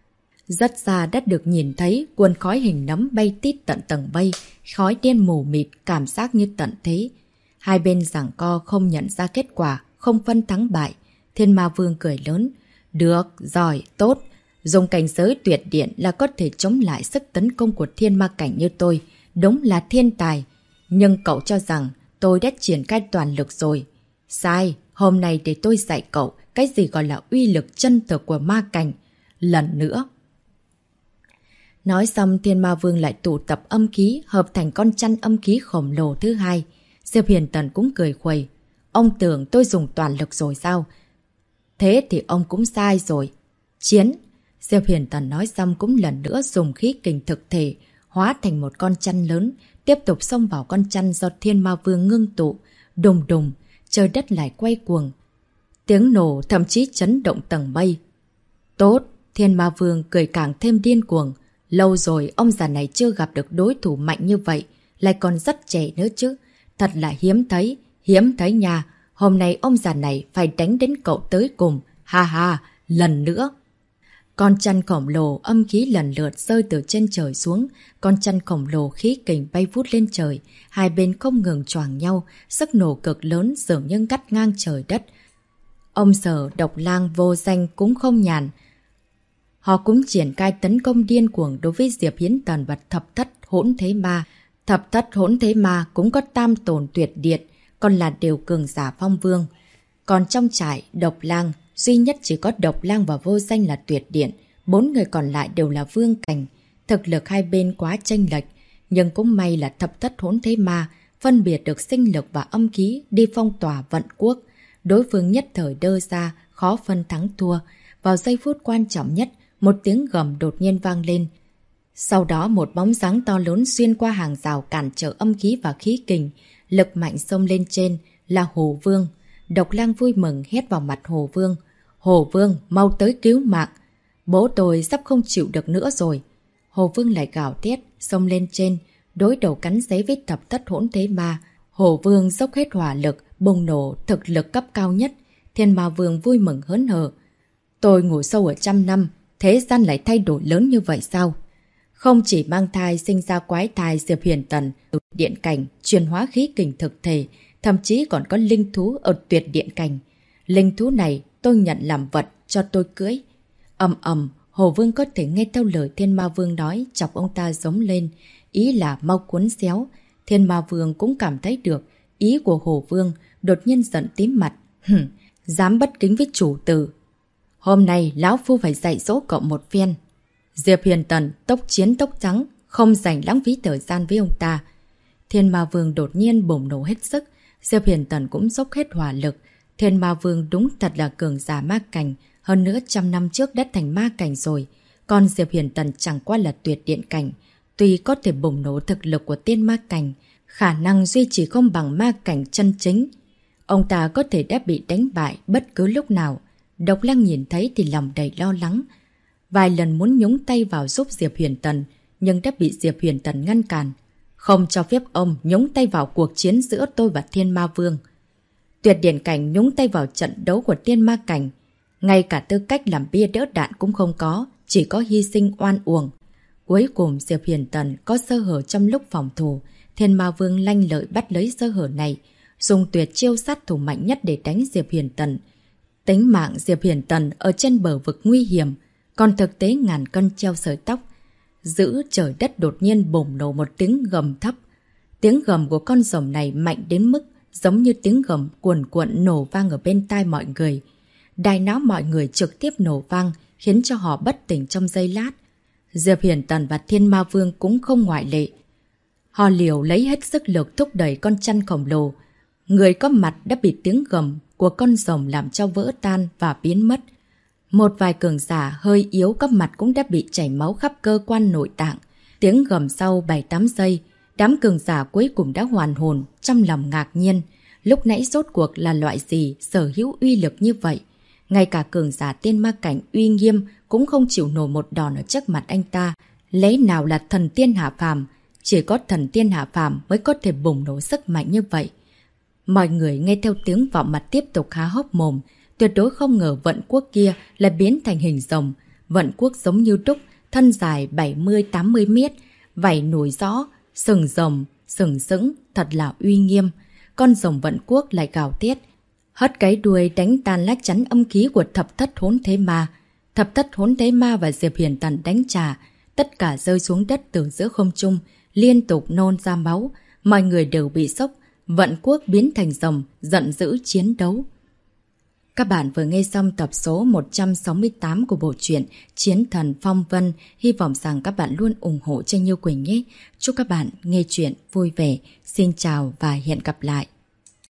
Rất xa đất được nhìn thấy, cuồn khói hình nấm bay tít tận tầng mây, khói đen mù mịt, cảm giác như tận thế. Hai bên giằng co không nhận ra kết quả, không phân thắng bại. Thiên Ma Vương cười lớn. Được, giỏi, tốt. Dùng cảnh giới tuyệt điện là có thể chống lại sức tấn công của thiên ma cảnh như tôi. Đúng là thiên tài. Nhưng cậu cho rằng tôi đã triển khai toàn lực rồi. Sai, hôm nay để tôi dạy cậu cái gì gọi là uy lực chân thực của ma cảnh. Lần nữa. Nói xong Thiên Ma Vương lại tụ tập âm khí, hợp thành con chăn âm khí khổng lồ thứ hai. Diệp Huyền Tần cũng cười khuây. Ông tưởng tôi dùng toàn lực rồi sao? Thế thì ông cũng sai rồi. Chiến! Diệp Huyền Tần nói xong cũng lần nữa dùng khí kình thực thể, hóa thành một con chăn lớn, tiếp tục xông vào con chăn do Thiên Ma Vương ngưng tụ. Đùng đùng, trời đất lại quay cuồng. Tiếng nổ thậm chí chấn động tầng mây. Tốt! Thiên Ma Vương cười càng thêm điên cuồng. Lâu rồi ông già này chưa gặp được đối thủ mạnh như vậy, lại còn rất trẻ nữa chứ. Thật là hiếm thấy nha. Hôm nay ông già này phải đánh đến cậu tới cùng. Ha ha, lần nữa. Con chăn khổng lồ âm khí lần lượt rơi từ trên trời xuống. Con chăn khổng lồ khí kình bay vút lên trời. Hai bên không ngừng choàng nhau. Sức nổ cực lớn dường như cắt ngang trời đất. Ông Sở Độc Lang vô danh cũng không nhàn. Họ cũng triển khai tấn công điên cuồng đối với Diệp Hiến Tần và Thập Thất Hỗn Thế Ma. Thập Thất Hỗn Thế Ma cũng có tam tồn tuyệt điện, còn là đều cường giả phong vương. Còn trong trại Độc Lang, duy nhất chỉ có Độc Lang và Vô Danh là tuyệt điện, 4 người còn lại đều là vương cảnh. Thực lực hai bên quá chênh lệch, nhưng cũng may là Thập Thất Hỗn Thế Ma phân biệt được sinh lực và âm khí đi phong tỏa vận quốc. Đối phương nhất thời đơ ra, khó phân thắng thua. Vào giây phút quan trọng nhất, một tiếng gầm đột nhiên vang lên. Sau đó một bóng dáng to lớn xuyên qua hàng rào cản trở âm khí và khí kình. Lực mạnh xông lên trên là Hồ Vương. Độc Lang vui mừng hét vào mặt Hồ Vương. Hồ Vương, mau tới cứu mạng. Bố tôi sắp không chịu được nữa rồi. Hồ Vương lại gào thét, xông lên trên, đối đầu cắn xé với Thập Thất Hỗn Thế Ma. Hồ Vương dốc hết hỏa lực, bùng nổ thực lực cấp cao nhất. Thiên Ma Vương vui mừng hớn hở. Tôi ngủ sâu ở 100 năm, thế gian lại thay đổi lớn như vậy sao? Không chỉ mang thai sinh ra quái thai Diệp Huyền Tần, điện cảnh, truyền hóa khí kình thực thể, thậm chí còn có linh thú ở tuyệt điện cảnh. Linh thú này tôi nhận làm vật cho tôi cưới. Hồ Vương có thể nghe theo lời Thiên Ma Vương nói, chọc ông ta giống lên. Ý là mau cuốn xéo. Thiên Ma Vương cũng cảm thấy được ý của Hồ Vương, đột nhiên giận tím mặt. Dám bất kính với chủ tử. Hôm nay lão phu phải dạy dỗ cậu một phen. Diệp Huyền Tần tốc chiến tốc thắng, không dành lãng phí thời gian với ông ta. Thiên Ma Vương đột nhiên bùng nổ hết sức, Diệp Huyền Tần cũng dốc hết hỏa lực. Thiên Ma Vương đúng thật là cường giả ma cảnh, hơn nữa 100 năm trước đã thành ma cảnh rồi. Còn Diệp Huyền Tần chẳng qua là tuyệt điện cảnh. Tuy có thể bùng nổ thực lực của tiên ma cảnh, khả năng duy trì không bằng ma cảnh chân chính. Ông ta có thể đã bị đánh bại bất cứ lúc nào. Độc Lang nhìn thấy thì lòng đầy lo lắng. Vài lần muốn nhúng tay vào giúp Diệp Huyền Tần, nhưng đã bị Diệp Huyền Tần ngăn cản. Không cho phép ông nhúng tay vào cuộc chiến giữa tôi và Thiên Ma Vương. Tuyệt điện cảnh nhúng tay vào trận đấu của tiên ma cảnh. Ngay cả tư cách làm bia đỡ đạn cũng không có, chỉ có hy sinh oan uổng. Cuối cùng Diệp Huyền Tần có sơ hở trong lúc phòng thủ. Thiên Ma Vương lanh lợi bắt lấy sơ hở này, dùng tuyệt chiêu sát thủ mạnh nhất để đánh Diệp Huyền Tần. Tính mạng Diệp Huyền Tần ở trên bờ vực nguy hiểm, còn thực tế ngàn cân treo sợi tóc. Giữa trời đất đột nhiên bùng nổ một tiếng gầm thấp. Tiếng gầm của con rồng này mạnh đến mức giống như tiếng gầm cuồn cuộn nổ vang ở bên tai mọi người. Đại não mọi người trực tiếp nổ vang, khiến cho họ bất tỉnh trong giây lát. Diệp Huyền Tần và Thiên Ma Vương cũng không ngoại lệ. Họ liều lấy hết sức lực thúc đẩy con chăn khổng lồ. Người có mặt đã bị tiếng gầm của con rồng làm cho vỡ tan và biến mất. Một vài cường giả hơi yếu cấp mặt cũng đã bị chảy máu khắp cơ quan nội tạng. Tiếng gầm sau 7-8 giây, đám cường giả cuối cùng đã hoàn hồn, trong lòng ngạc nhiên. Lúc nãy rốt cuộc là loại gì sở hữu uy lực như vậy? Ngay cả cường giả tiên ma cảnh uy nghiêm cũng không chịu nổi một đòn ở trước mặt anh ta. Lẽ nào là thần tiên hạ phàm? Chỉ có thần tiên hạ phàm mới có thể bùng nổ sức mạnh như vậy. Mọi người nghe theo tiếng vọng mặt tiếp tục há hốc mồm. Tuyệt đối không ngờ vận quốc kia lại biến thành hình rồng. Vận quốc giống như đúc, thân dài 70-80 mét, vảy nổi rõ, sừng rồng, sừng sững, thật là uy nghiêm. Con rồng vận quốc lại gào thét, hất cái đuôi đánh tan lá chắn âm khí của Thập Thất Hỗn Thế Ma. Thập Thất Hỗn Thế Ma và Diệp Huyền Tần đánh trả, tất cả rơi xuống đất từ giữa không trung, liên tục nôn ra máu. Mọi người đều bị sốc, vận quốc biến thành rồng, giận dữ chiến đấu. Các bạn vừa nghe xong tập số 168 của bộ truyện Chiến Thần Phong Vân. Hy vọng rằng các bạn luôn ủng hộ cho Như Quỳnh nhé. Chúc các bạn nghe chuyện vui vẻ. Xin chào và hẹn gặp lại.